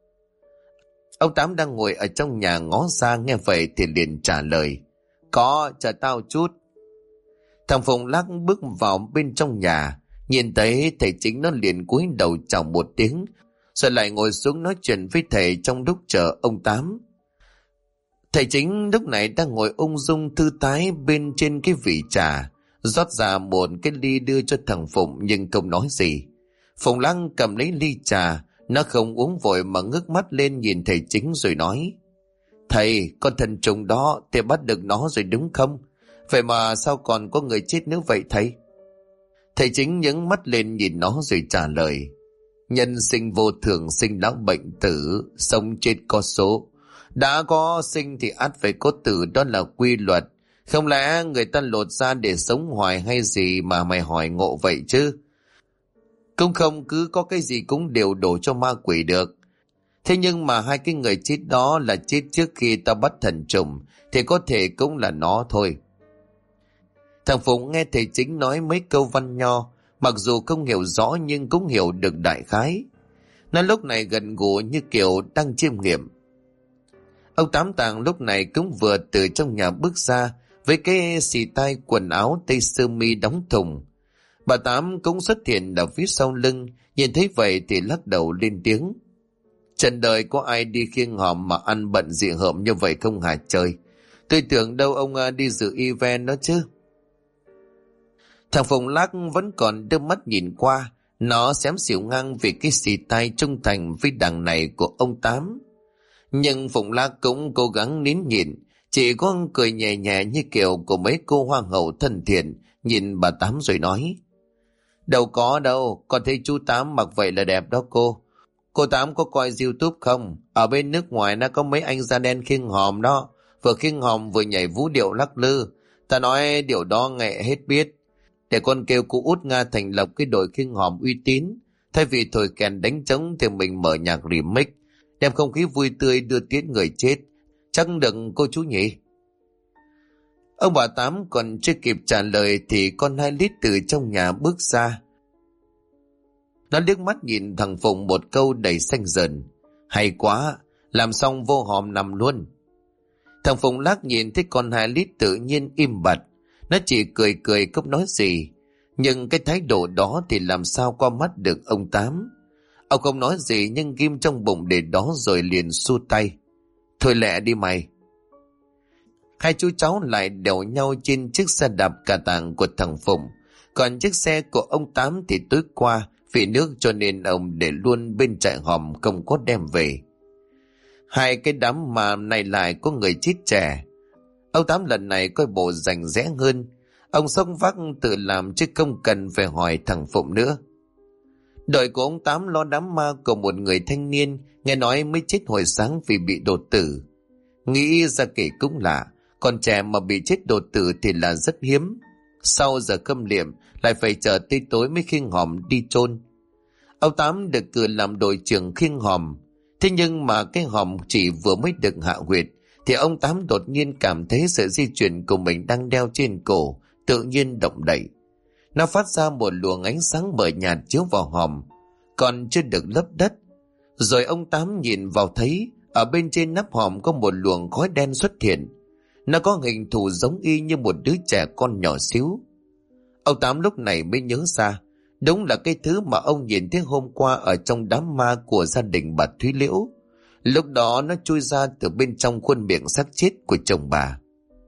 Ông Tám đang ngồi ở trong nhà ngó ra nghe vậy thì liền trả lời: Có, chờ tao chút. Thằng Phụng Lác bước vào bên trong nhà, nhìn thấy thầy Chính nó liền cúi đầu chào một tiếng, rồi lại ngồi xuống nói chuyện với thầy trong lúc chờ ông Tám. Thầy Chính lúc này đang ngồi ung dung thư thái bên trên cái vị trà, rót ra một cái ly đưa cho thằng Phụng nhưng không nói gì. Phụng Lăng cầm lấy ly trà, nó không uống vội mà ngước mắt lên nhìn thầy Chính rồi nói: Thầy, con thần trùng đó, thầy bắt được nó rồi đúng không? Vậy mà sao còn có người chết nữa vậy thầy? Thầy Chính nhướng mắt lên nhìn nó rồi trả lời: Nhân sinh vô thường, sinh lão bệnh tử, sống chết có số. Đã có sinh thì ắt phải có tử, đó là quy luật. Không lẽ người ta lột ra để sống hoài hay gì mà mày hỏi ngộ vậy chứ? Cũng không cứ có cái gì cũng đều đổ cho ma quỷ được. Thế nhưng mà 2 cái người chết đó là chết trước khi ta bắt thần trùng, thì có thể cũng là nó thôi. Thằng Phụng nghe thầy Chính nói mấy câu văn nho, mặc dù không hiểu rõ nhưng cũng hiểu được đại khái. Nó lúc này gần gũi như kiểu đang chiêm nghiệm. Ông Tám Tàng lúc này cũng vừa từ trong nhà bước ra với cái xì tai quần áo tây sơ mi đóng thùng. Bà Tám cũng xuất hiện ở phía sau lưng, nhìn thấy vậy thì lắc đầu lên tiếng: Trần đời có ai đi khiêng hòm mà ăn bận dị hợm như vậy không hả trời? Tôi tưởng đâu ông đi dự event đó chứ. Thằng Phùng Lác vẫn còn đưa mắt nhìn qua, nó xém xỉu ngang vì cái xì tai trung thành với đằng này của ông Tám. Nhưng Phùng Lác cũng cố gắng nín nhịn, chỉ có cười nhẹ nhẹ như kiểu của mấy cô hoa hậu thân thiện, nhìn bà Tám rồi nói: Đâu có đâu, con thấy chú Tám mặc vậy là đẹp đó cô. Cô Tám có coi YouTube không? Ở bên nước ngoài nó có mấy anh da đen khiêng hòm đó, vừa khiêng hòm vừa nhảy vũ điệu lắc lư. Ta nói điệu đó nghệ hết biết. Để con kêu cô Út Nga thành lập cái đội khiêng hòm uy tín. Thay vì thổi kèn đánh trống thì mình mở nhạc remix, đem không khí vui tươi đưa tiễn người chết. Chắc đừng cô chú nhỉ? Ông bà Tám còn chưa kịp trả lời thì con Hai Lít từ trong nhà bước ra. Nó liếc mắt nhìn thằng Phụng một câu đầy xanh dần. Hay quá, làm xong vô hòm nằm luôn. Thằng Phụng lác nhìn thấy con Hai Lít tự nhiên im bặt. Nó chỉ cười cười không nói gì. Nhưng cái thái độ đó thì làm sao qua mắt được ông Tám. Ông không nói gì nhưng ghim trong bụng để đó rồi liền xua tay. Thôi lẹ đi mày. Hai chú cháu lại đèo nhau trên chiếc xe đạp cà tàng của thằng Phụng. Còn chiếc xe của ông Tám thì tối qua vì nước cho nên ông để luôn bên trại hòm không có đem về. Hai cái đám mà này lại có người chết trẻ. Ông Tám lần này coi bộ rành rẽ hơn. Ông xông vác tự làm chứ không cần phải hỏi thằng Phụng nữa. Đội của ông Tám lo đám ma của một người thanh niên nghe nói mới chết hồi sáng vì bị đột tử. Nghĩ ra kể cũng lạ, còn trẻ mà bị chết đột tử thì là rất hiếm. Sau giờ khâm liệm lại phải chờ tới tối mới khiêng hòm đi chôn. Ông Tám được cử làm đội trưởng khiêng hòm. Thế nhưng mà cái hòm chỉ vừa mới được hạ huyệt thì ông Tám đột nhiên cảm thấy sợi dây chuyền của mình đang đeo trên cổ tự nhiên động đậy. Nó phát ra một luồng ánh sáng mờ nhạt chiếu vào hòm, còn chưa được lấp đất. Rồi ông Tám nhìn vào thấy ở bên trên nắp hòm có một luồng khói đen xuất hiện. Nó có hình thù giống y như một đứa trẻ con nhỏ xíu. Ông Tám lúc này mới nhớ ra, đúng là cái thứ mà ông nhìn thấy hôm qua ở trong đám ma của gia đình bà Thúy Liễu. Lúc đó nó chui ra từ bên trong khuôn miệng xác chết của chồng bà.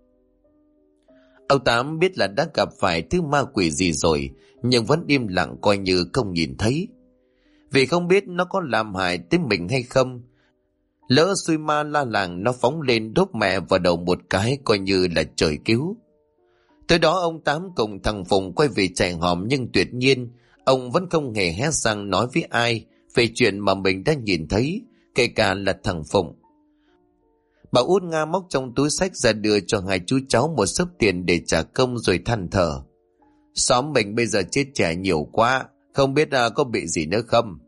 Ông Tám biết là đã gặp phải thứ ma quỷ gì rồi, nhưng vẫn im lặng coi như không nhìn thấy. Vì không biết nó có làm hại tới mình hay không. Lỡ xui ma la làng nó phóng lên đốt mẹ vào đầu một cái coi như là trời cứu. Tới đó ông Tám cùng thằng Phụng quay về trại hòm, nhưng tuyệt nhiên ông vẫn không hề hé răng nói với ai về chuyện mà mình đã nhìn thấy, kể cả là thằng Phụng. Bà Út Nga móc trong túi xách ra đưa cho hai chú cháu một xấp tiền để trả công rồi than thở. Xóm mình bây giờ chết trẻ nhiều quá, không biết có bị gì nữa không?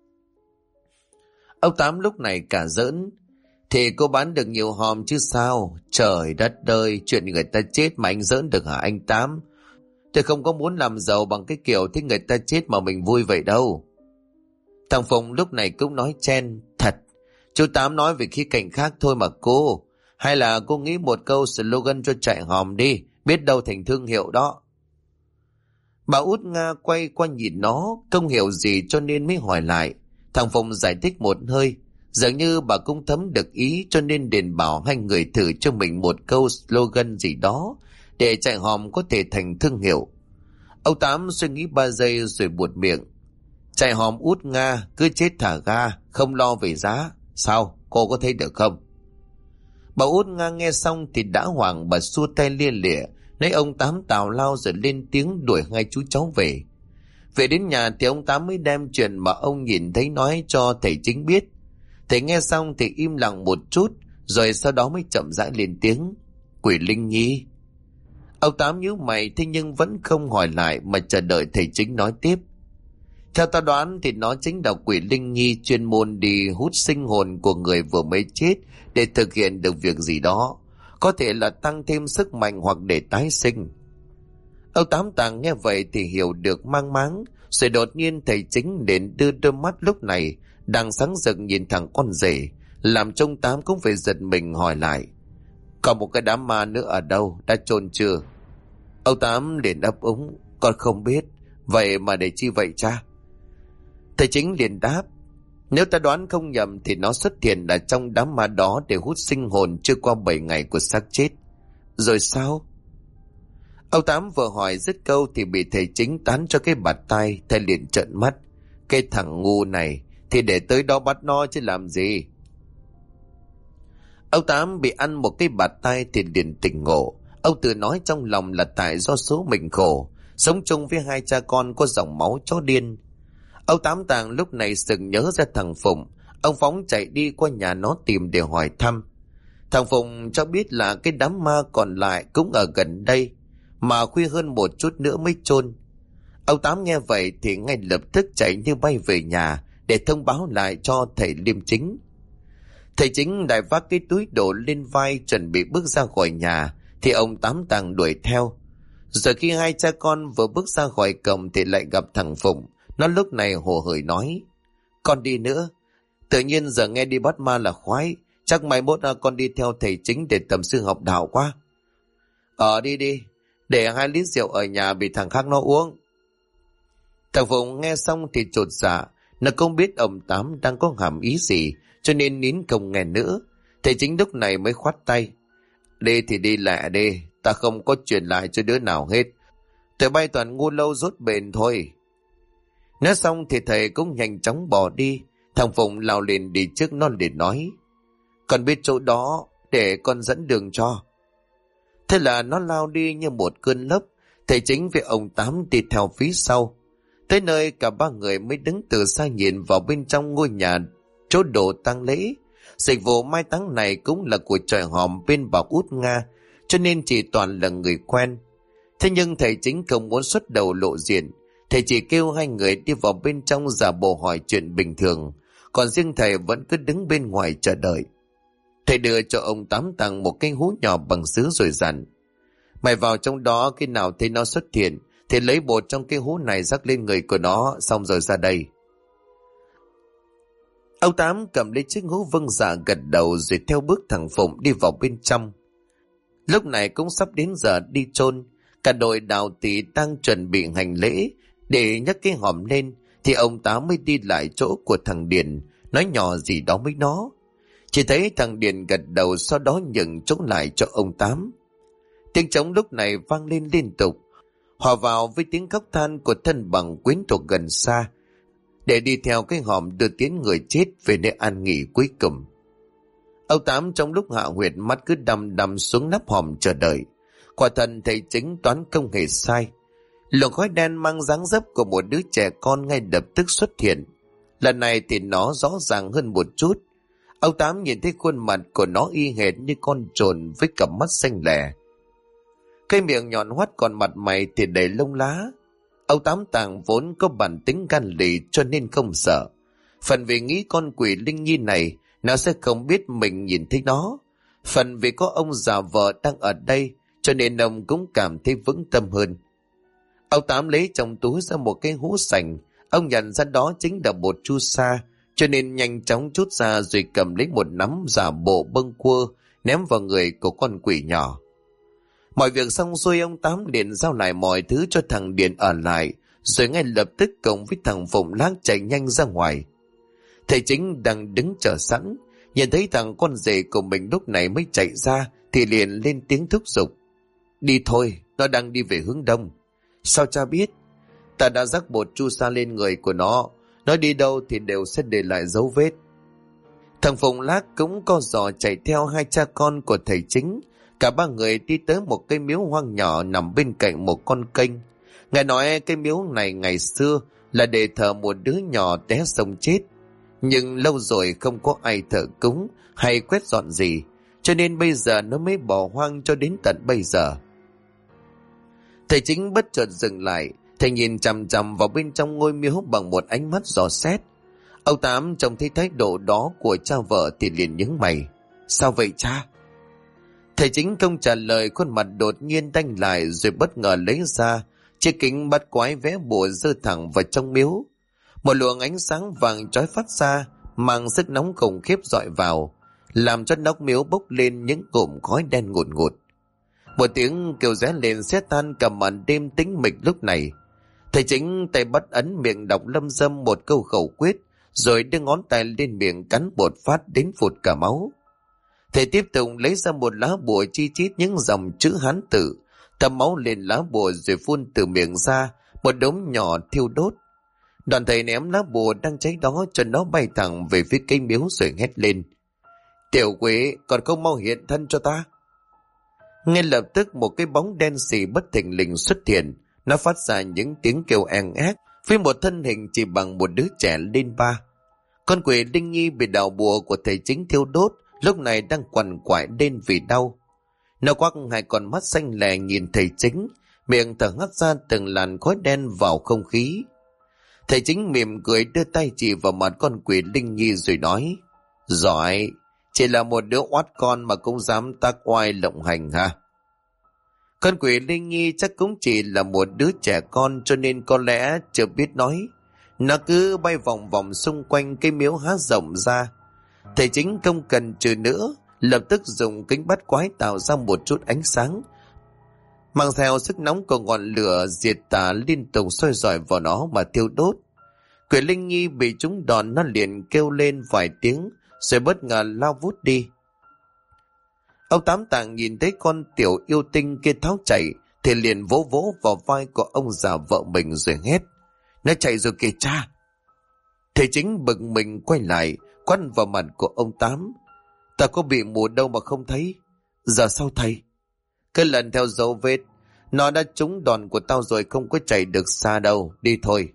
Ông Tám lúc này cả giỡn. Thì cô bán được nhiều hòm chứ sao? Trời đất ơi, chuyện người ta chết mà anh giỡn được hả anh Tám? Tôi không có muốn làm giàu bằng cái kiểu thích người ta chết mà mình vui vậy đâu. Thằng Phụng lúc này cũng nói chen. Thật, chú Tám nói về khía cạnh khác thôi mà cô. Hay là cô nghĩ một câu slogan cho trại hòm đi, biết đâu thành thương hiệu đó. Bà Út Nga quay qua nhìn nó, không hiểu gì cho nên mới hỏi lại. Thằng Phụng giải thích một hơi. Dường như bà cũng thấm được ý cho nên đền bảo hai người thử cho mình một câu slogan gì đó để trại hòm có thể thành thương hiệu. Ông Tám suy nghĩ 3 giây rồi buột miệng. Trại hòm Út Nga, cứ chết thả ga, không lo về giá. Sao, cô có thấy được không? Bà Út Nga nghe xong thì đã hoảng, bà xua tay lia lịa, lấy ông Tám tào lao rồi lên tiếng đuổi hai chú cháu về. Về đến nhà thì ông Tám mới đem chuyện mà ông nhìn thấy nói cho thầy Chính biết. Thầy nghe xong thì im lặng một chút, rồi sau đó mới chậm rãi lên tiếng. Quỷ linh nhi. Ông Tám nhíu mày thế nhưng vẫn không hỏi lại mà chờ đợi thầy Chính nói tiếp. Theo ta đoán thì nó chính là quỷ linh nhi chuyên môn đi hút sinh hồn của người vừa mới chết để thực hiện được việc gì đó. Có thể là tăng thêm sức mạnh hoặc để tái sinh. Ông Tám Tàng nghe vậy thì hiểu được mang máng, rồi đột nhiên thầy Chính đến đưa đôi mắt lúc này đang sáng rực nhìn thẳng con rể, làm cho ông Tám cũng phải giật mình hỏi lại. Còn một cái đám ma nữa ở đâu, đã chôn chưa? Ông Tám liền ấp úng. Con không biết. Vậy mà để chi vậy cha? Thầy Chính liền đáp. Nếu ta đoán không nhầm thì nó xuất hiện ở trong đám ma đó để hút sinh hồn chưa qua 7 ngày của xác chết. Rồi sao? Ông Tám vừa hỏi dứt câu thì bị thầy Chính tán cho cái bạt tai. Thầy liền trợn mắt. Cái thằng ngu này thì để tới đó bắt nó chứ làm gì. Ông Tám bị ăn một cái bạt tai thì liền tỉnh ngộ. Ông tự nói trong lòng là tại do số mình khổ, sống chung với hai cha con có dòng máu chó điên. Ông Tám Tàng lúc này sực nhớ ra thằng Phụng. Ông phóng chạy đi qua nhà nó tìm để hỏi thăm. Thằng Phụng cho biết là cái đám ma còn lại cũng ở gần đây, mà khuya hơn một chút nữa mới chôn. Ông Tám nghe vậy thì ngay lập tức chạy như bay về nhà để thông báo lại cho thầy liêm chính. Thầy chính lại vác cái túi đổ lên vai chuẩn bị bước ra khỏi nhà thì ông Tám Tàng đuổi theo. Rồi khi hai cha con vừa bước ra khỏi cổng thì lại gặp thằng Phụng. Nó lúc này hồ hởi nói: Con đi nữa. Tự nhiên giờ nghe đi bắt ma là khoái. Chắc mai mốt con đi theo thầy chính để tầm sư học đạo quá. Đi đi. Để 2 lít rượu ở nhà bị thằng khác nó uống. Thằng Phụng nghe xong thì chột dạ. Nó không biết ông Tám đang có hàm ý gì, cho nên nín không nghe nữa. Thầy chính lúc này mới khoát tay: Đi thì đi lẹ đi. Ta không có truyền lại cho đứa nào hết. Tụi bay toàn ngu lâu rốt bền thôi. Nói xong thì thầy cũng nhanh chóng bỏ đi. Thằng Phụng lao lên đi trước nó liền nói: Con biết chỗ đó, để con dẫn đường cho. Thế là nó lao đi như một cơn lốc. Thầy chính với ông Tám đi theo phía sau. Tới nơi cả 3 người mới đứng từ xa nhìn vào bên trong ngôi nhà chỗ đồ tang lễ. Dịch vụ mai táng này cũng là của tròi hòm bên bà Út Nga, cho nên chỉ toàn là người quen. Thế nhưng thầy chính không muốn xuất đầu lộ diện. Thầy chỉ kêu 2 người đi vào bên trong giả bộ hỏi chuyện bình thường, còn riêng thầy vẫn cứ đứng bên ngoài chờ đợi. Thầy đưa cho ông Tám Tàng một cái hũ nhỏ bằng sứ rồi dặn: Mày vào trong đó, khi nào thấy nó xuất hiện thì lấy bột trong cái hũ này rắc lên người của nó, xong rồi ra đây. Ông Tám cầm lấy chiếc hũ vâng dạ gật đầu rồi theo bước thằng Phụng đi vào bên trong. Lúc này cũng sắp đến giờ đi chôn. Cả đội đạo tỳ đang chuẩn bị hành lễ để nhấc cái hòm lên thì ông Tám mới đi lại chỗ của thằng Điền, nói nhỏ gì đó với nó. Chỉ thấy thằng Điền gật đầu, sau đó nhường chỗ lại cho ông Tám. Tiếng trống lúc này vang lên liên tục, hòa vào với tiếng khóc than của thân bằng quyến thuộc gần xa, để đi theo cái hòm đưa tiến người chết về nơi an nghỉ cuối cùng. Ông Tám trong lúc hạ huyệt mắt cứ đăm đăm xuống nắp hòm chờ đợi. Quả thần thầy chính toán không hề sai. Luồng khói đen mang dáng dấp của một đứa trẻ con ngay lập tức xuất hiện. Lần này thì nó rõ ràng hơn một chút. Ông Tám nhìn thấy khuôn mặt của nó y hệt như con trồn với cặp mắt xanh lè. Cái miệng nhọn hoắt, còn mặt mày thì đầy lông lá. Ông Tám Tàng vốn có bản tính gan lì cho nên không sợ. Phần vì nghĩ con quỷ linh nhi này nó sẽ không biết mình nhìn thấy nó. Phần vì có ông già vợ đang ở đây cho nên ông cũng cảm thấy vững tâm hơn. Ông Tám lấy trong túi ra một cái hũ sành. Ông nhận ra đó chính là bột chu sa, cho nên nhanh chóng chút ra rồi cầm lấy một nắm giả bộ bâng quơ ném vào người của con quỷ nhỏ. Mọi việc xong xuôi, ông Tám liền giao lại mọi thứ cho thằng Điền ở lại, rồi ngay lập tức cùng với thằng Phụng láng chạy nhanh ra ngoài. Thầy chính đang đứng chờ sẵn, nhìn thấy thằng con rể của mình lúc này mới chạy ra thì liền lên tiếng thúc giục: Đi thôi, nó đang đi về hướng đông. Sao cha biết? Ta đã rắc bột chu sa lên người của nó đi đâu thì đều sẽ để lại dấu vết. Thằng Phụng Lác cũng co giò chạy theo 2 cha con của thầy chính. Cả 3 người đi tới một cây miếu hoang nhỏ nằm bên cạnh một con kênh. Nghe nói cái miếu này ngày xưa là để thờ một đứa nhỏ té sông chết, nhưng lâu rồi không có ai thờ cúng hay quét dọn gì, cho nên bây giờ nó mới bỏ hoang cho đến tận bây giờ. Thầy chính bất chợt dừng lại. Thầy nhìn chằm chằm vào bên trong ngôi miếu bằng một ánh mắt dò xét. Ông Tám trông thấy thái độ đó của cha vợ thì liền nhướng mày: Sao vậy cha? Thầy chính không trả lời, khuôn mặt đột nhiên đanh lại rồi bất ngờ lấy ra chiếc kính bắt quái vẽ bùa giơ thẳng vào trong miếu. Một luồng ánh sáng vàng chói phát ra, mang sức nóng khủng khiếp dọi vào, làm cho nóc miếu bốc lên những cụm khói đen ngùn ngụt. Một tiếng kêu ré lên xé tan cả màn đêm tĩnh mịch lúc này. Thầy chính tay bắt ấn miệng đọc lâm dâm một câu khẩu quyết, rồi đưa ngón tay lên miệng cắn bột phát đến phụt cả máu. Thầy tiếp tục lấy ra một lá bùa chi chít những dòng chữ Hán tự, thấm máu lên lá bùa rồi phun từ miệng ra một đống nhỏ thiêu đốt. Đoàn thầy ném lá bùa đang cháy đó cho nó bay thẳng về phía cây miếu rồi hét lên: Tiểu quỷ, còn không mau hiện thân cho ta! Ngay lập tức một cái bóng đen xì bất thình lình xuất hiện. Nó phát ra những tiếng kêu eng ép với một thân hình chỉ bằng một đứa trẻ lên 3. Con quỷ linh nhi bị đạo bùa của thầy chính thiêu đốt lúc này đang quằn quại lên vì đau. Nó quắc 2 con mắt xanh lè nhìn thầy chính, miệng thở hắt ra từng làn khói đen vào không khí. Thầy Chính mỉm cười đưa tay chỉ vào mặt con quỷ Linh Nhi rồi nói: Giỏi, chỉ là một đứa oát con mà cũng dám tác oai lộng hành ha. Con quỷ Linh Nhi chắc cũng chỉ là một đứa trẻ con cho nên có lẽ chưa biết nói. Nó cứ bay vòng vòng xung quanh cái miếu há rộng ra. Thầy Chính không cần trừ nữa, lập tức dùng kính bắt quái tạo ra một chút ánh sáng, mang theo sức nóng của ngọn lửa diệt tà liên tục soi rọi vào nó mà thiêu đốt. Quỷ Linh Nhi bị trúng đòn, nó liền kêu lên vài tiếng rồi bất ngờ lao vút đi. Ông Tám Tạng nhìn thấy con tiểu yêu tinh kia tháo chạy thì liền vỗ vỗ vào vai của ông già vợ mình rồi hét: Nó chạy rồi kìa cha! Thầy Chính bực mình quay lại quát vào mặt của ông Tám: Ta có bị mù đâu mà không thấy. Giờ sao thầy? Cứ lần theo dấu vết, nó đã trúng đòn của tao rồi, không có chạy được xa đâu, đi thôi.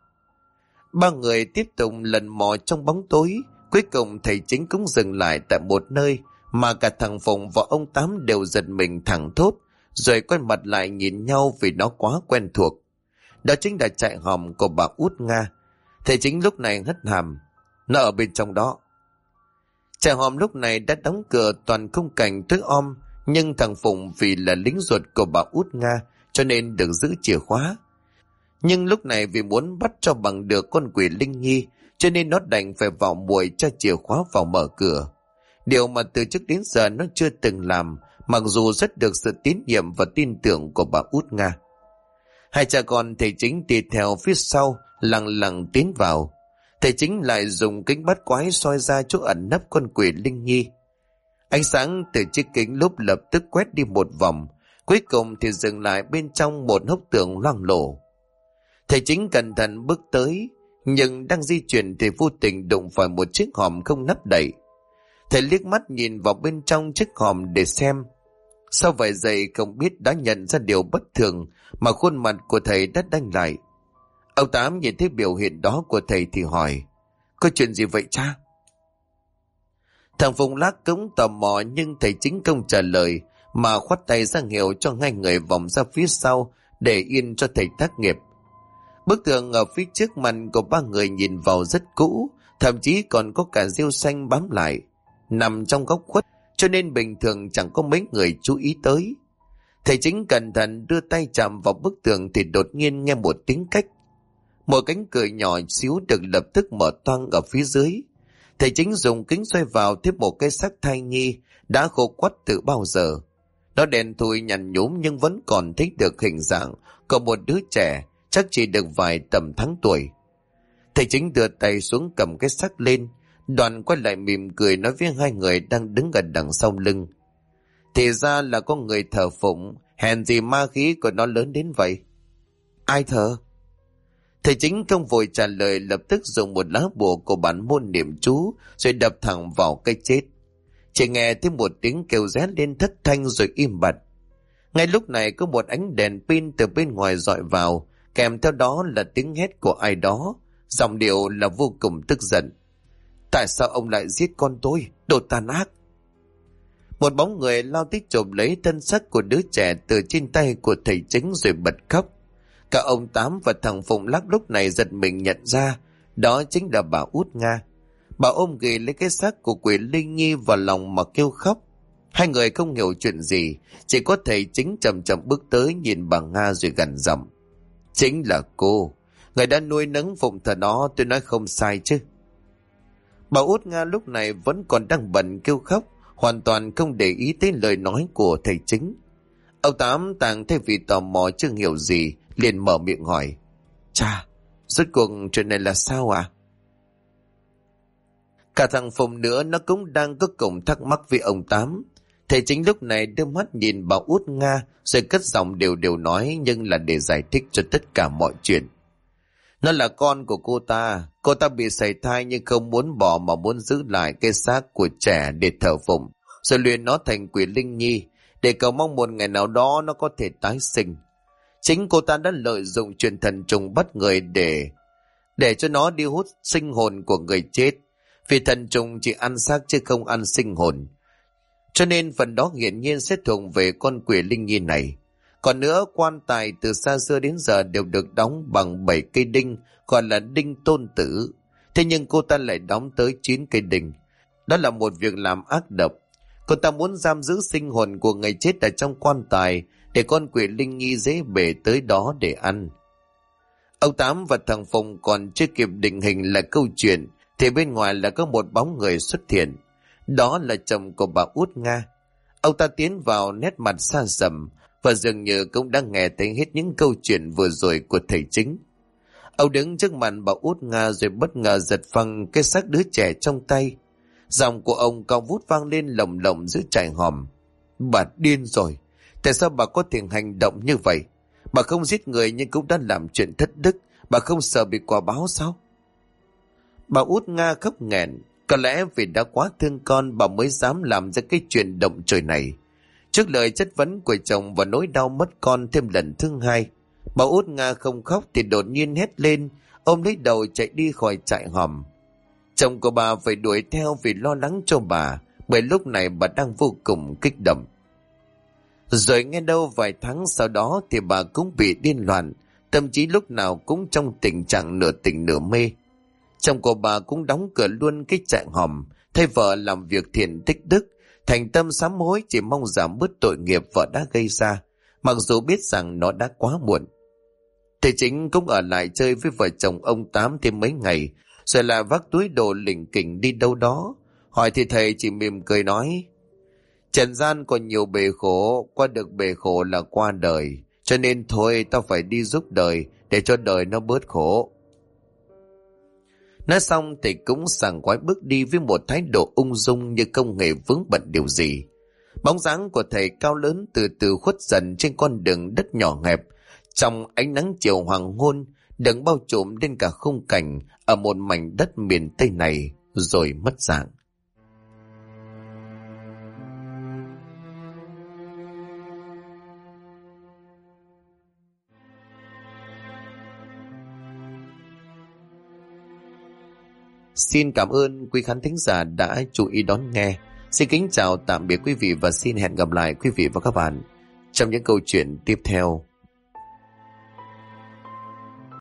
Ba người tiếp tục lần mò trong bóng tối. Cuối cùng thầy Chính cũng dừng lại tại một nơi mà cả thằng Phụng và ông Tám đều giật mình thẳng thốt, rồi quay mặt lại nhìn nhau vì nó quá quen thuộc. Đó chính là trại hòm của bà Út Nga. Thầy Chính lúc này hất hàm: Nó ở bên trong đó. Trại hòm lúc này đã đóng cửa, toàn khung cảnh tối om, nhưng thằng Phụng vì là lính ruột của bà Út Nga cho nên được giữ chìa khóa. Nhưng lúc này vì muốn bắt cho bằng được con quỷ Linh Nhi cho nên nó đành phải vào muội cho chìa khóa vào mở cửa. Điều mà từ trước đến giờ nó chưa từng làm, mặc dù rất được sự tín nhiệm và tin tưởng của bà Út Nga. Hai cha con thầy Chính đi theo phía sau, lặng lặng tiến vào. Thầy Chính lại dùng kính bắt quái soi ra chỗ ẩn nấp con quỷ Linh Nhi. Ánh sáng từ chiếc kính lúp lập tức quét đi một vòng, cuối cùng thì dừng lại bên trong một hốc tường loang lổ. Thầy Chính cẩn thận bước tới, nhưng đang di chuyển thì vô tình đụng phải một chiếc hòm không nắp đậy. Thầy liếc mắt nhìn vào bên trong chiếc hòm để xem. Sau vài giây không biết đã nhận ra điều bất thường mà khuôn mặt của thầy đã đanh lại. Ông Tám nhìn thấy biểu hiện đó của thầy thì hỏi: Có chuyện gì vậy cha? Thằng Phùng Lác cũng tò mò nhưng thầy Chính không trả lời mà khoát tay ra hiệu cho hai người vòng ra phía sau để yên cho thầy tác nghiệp. Bức tường ở phía trước mặt của ba người nhìn vào rất cũ, thậm chí còn có cả rêu xanh bám lại, nằm trong góc khuất cho nên bình thường chẳng có mấy người chú ý tới. Thầy Chính cẩn thận đưa tay chạm vào bức tường thì đột nhiên nghe một tiếng cách. Một cánh cửa nhỏ xíu được lập tức mở toang ở phía dưới. Thầy Chính dùng kính xoay vào tiếp một cái xác thai nhi đã khô quắt từ bao giờ. Nó đen thui nhăn nhúm nhưng vẫn còn thấy được hình dạng của một đứa trẻ, chắc chỉ được vài tầm tháng tuổi. Thầy Chính đưa tay xuống cầm cái xác lên, đoàn quay lại mỉm cười nói với hai người đang đứng gần đằng sau lưng: Thì ra là có người thờ phụng, hèn gì ma khí của nó lớn đến vậy. Ai thờ? Thầy Chính không vội trả lời, lập tức dùng một lá bùa của bản môn niệm chú rồi đập thẳng vào cái chết. Chỉ nghe thêm một tiếng kêu rét lên thất thanh rồi im bặt. Ngay lúc này có một ánh đèn pin từ bên ngoài dọi vào, kèm theo đó là tiếng hét của ai đó, giọng điệu là vô cùng tức giận: Tại sao ông lại giết con tôi, đồ tàn ác? Một bóng người lao tới chộp lấy thân xác của đứa trẻ từ trên tay của thầy Chính rồi bật khóc. Cả ông Tám và thằng Phụng Lắc lúc này giật mình nhận ra đó chính là bà Út Nga. Bà ôm ghì lấy cái xác của quỷ Linh Nhi vào lòng mà kêu khóc. Hai người không hiểu chuyện gì, chỉ có thầy Chính chậm chậm bước tới nhìn bà Nga rồi gằn giọng: Chính là cô, người đã nuôi nấng phụng thờ nó, tôi nói không sai chứ. Bà Út Nga lúc này vẫn còn đang bận kêu khóc, hoàn toàn không để ý tới lời nói của thầy Chính. Ông Tám Tạng thay vì tò mò chưa hiểu gì liền mở miệng hỏi: Cha, rốt cuộc chuyện này là sao à? Cả thằng Phùng nữa nó cũng đang có cùng thắc mắc với ông Tám. Thầy Chính lúc này đưa mắt nhìn bà Út Nga rồi cất giọng đều đều nói, nhưng là để giải thích cho tất cả mọi chuyện. Nó là con của cô ta bị sảy thai nhưng không muốn bỏ mà muốn giữ lại cái xác của trẻ để thờ phụng, rồi luyện nó thành quỷ Linh Nhi để cầu mong một ngày nào đó nó có thể tái sinh. Chính cô ta đã lợi dụng chuyện thần trùng bắt người để cho nó đi hút sinh hồn của người chết, vì thần trùng chỉ ăn xác chứ không ăn sinh hồn, cho nên phần đó hiển nhiên sẽ thuộc về con quỷ Linh Nhi này. Còn nữa, quan tài từ xa xưa đến giờ đều được đóng bằng 7 cây đinh, gọi là đinh tôn tử. Thế nhưng cô ta lại đóng tới 9 cây đinh. Đó là một việc làm ác độc. Cô ta muốn giam giữ sinh hồn của người chết ở trong quan tài để con quỷ linh nghi dễ bề tới đó để ăn. Ông Tám và thằng Phùng còn chưa kịp định hình là câu chuyện thì bên ngoài là có một bóng người xuất hiện. Đó là chồng của bà Út Nga. Ông ta tiến vào nét mặt xa sầm và dường như cũng đã nghe thấy hết những câu chuyện vừa rồi của thầy chính. Ông đứng trước mặt bà Út Nga rồi bất ngờ giật phăng cái xác đứa trẻ trong tay. Giọng của ông cao vút vang lên lồng lộng giữa trại hòm. Bà điên rồi. Tại sao bà có thể hành động như vậy? Bà không giết người nhưng cũng đã làm chuyện thất đức. Bà không sợ bị quả báo sao? Bà Út Nga khóc nghẹn. Có lẽ vì đã quá thương con bà mới dám làm ra cái chuyện động trời này. Trước lời chất vấn của chồng và nỗi đau mất con thêm lần thứ hai, bà Út Nga không khóc thì đột nhiên hét lên, ôm lấy đầu chạy đi khỏi trại hòm. Chồng của bà phải đuổi theo vì lo lắng cho bà, bởi lúc này bà đang vô cùng kích động. Rồi nghe đâu vài tháng sau đó thì bà cũng bị điên loạn, thậm chí lúc nào cũng trong tình trạng nửa tỉnh nửa mê. Chồng của bà cũng đóng cửa luôn cái trại hòm, thay vợ làm việc thiện tích đức, thành tâm sám hối chỉ mong giảm bớt tội nghiệp vợ đã gây ra, mặc dù biết rằng nó đã quá muộn. Thầy chính cũng ở lại chơi với vợ chồng ông Tám thêm mấy ngày, rồi lại vác túi đồ lỉnh kỉnh đi đâu đó. Hỏi thì thầy chỉ mỉm cười nói, trần gian còn nhiều bề khổ, qua được bề khổ là qua đời, cho nên thôi tao phải đi giúp đời để cho đời nó bớt khổ. Nói xong thầy cũng sảng khoái bước đi với một thái độ ung dung như không hề vướng bận điều gì. Bóng dáng của thầy cao lớn từ từ khuất dần trên con đường đất nhỏ hẹp, trong ánh nắng chiều hoàng hôn đừng bao trùm lên cả khung cảnh ở một mảnh đất miền Tây này rồi mất dạng. Xin cảm ơn quý khán thính giả đã chú ý đón nghe. Xin kính chào tạm biệt quý vị và xin hẹn gặp lại quý vị và các bạn trong những câu chuyện tiếp theo.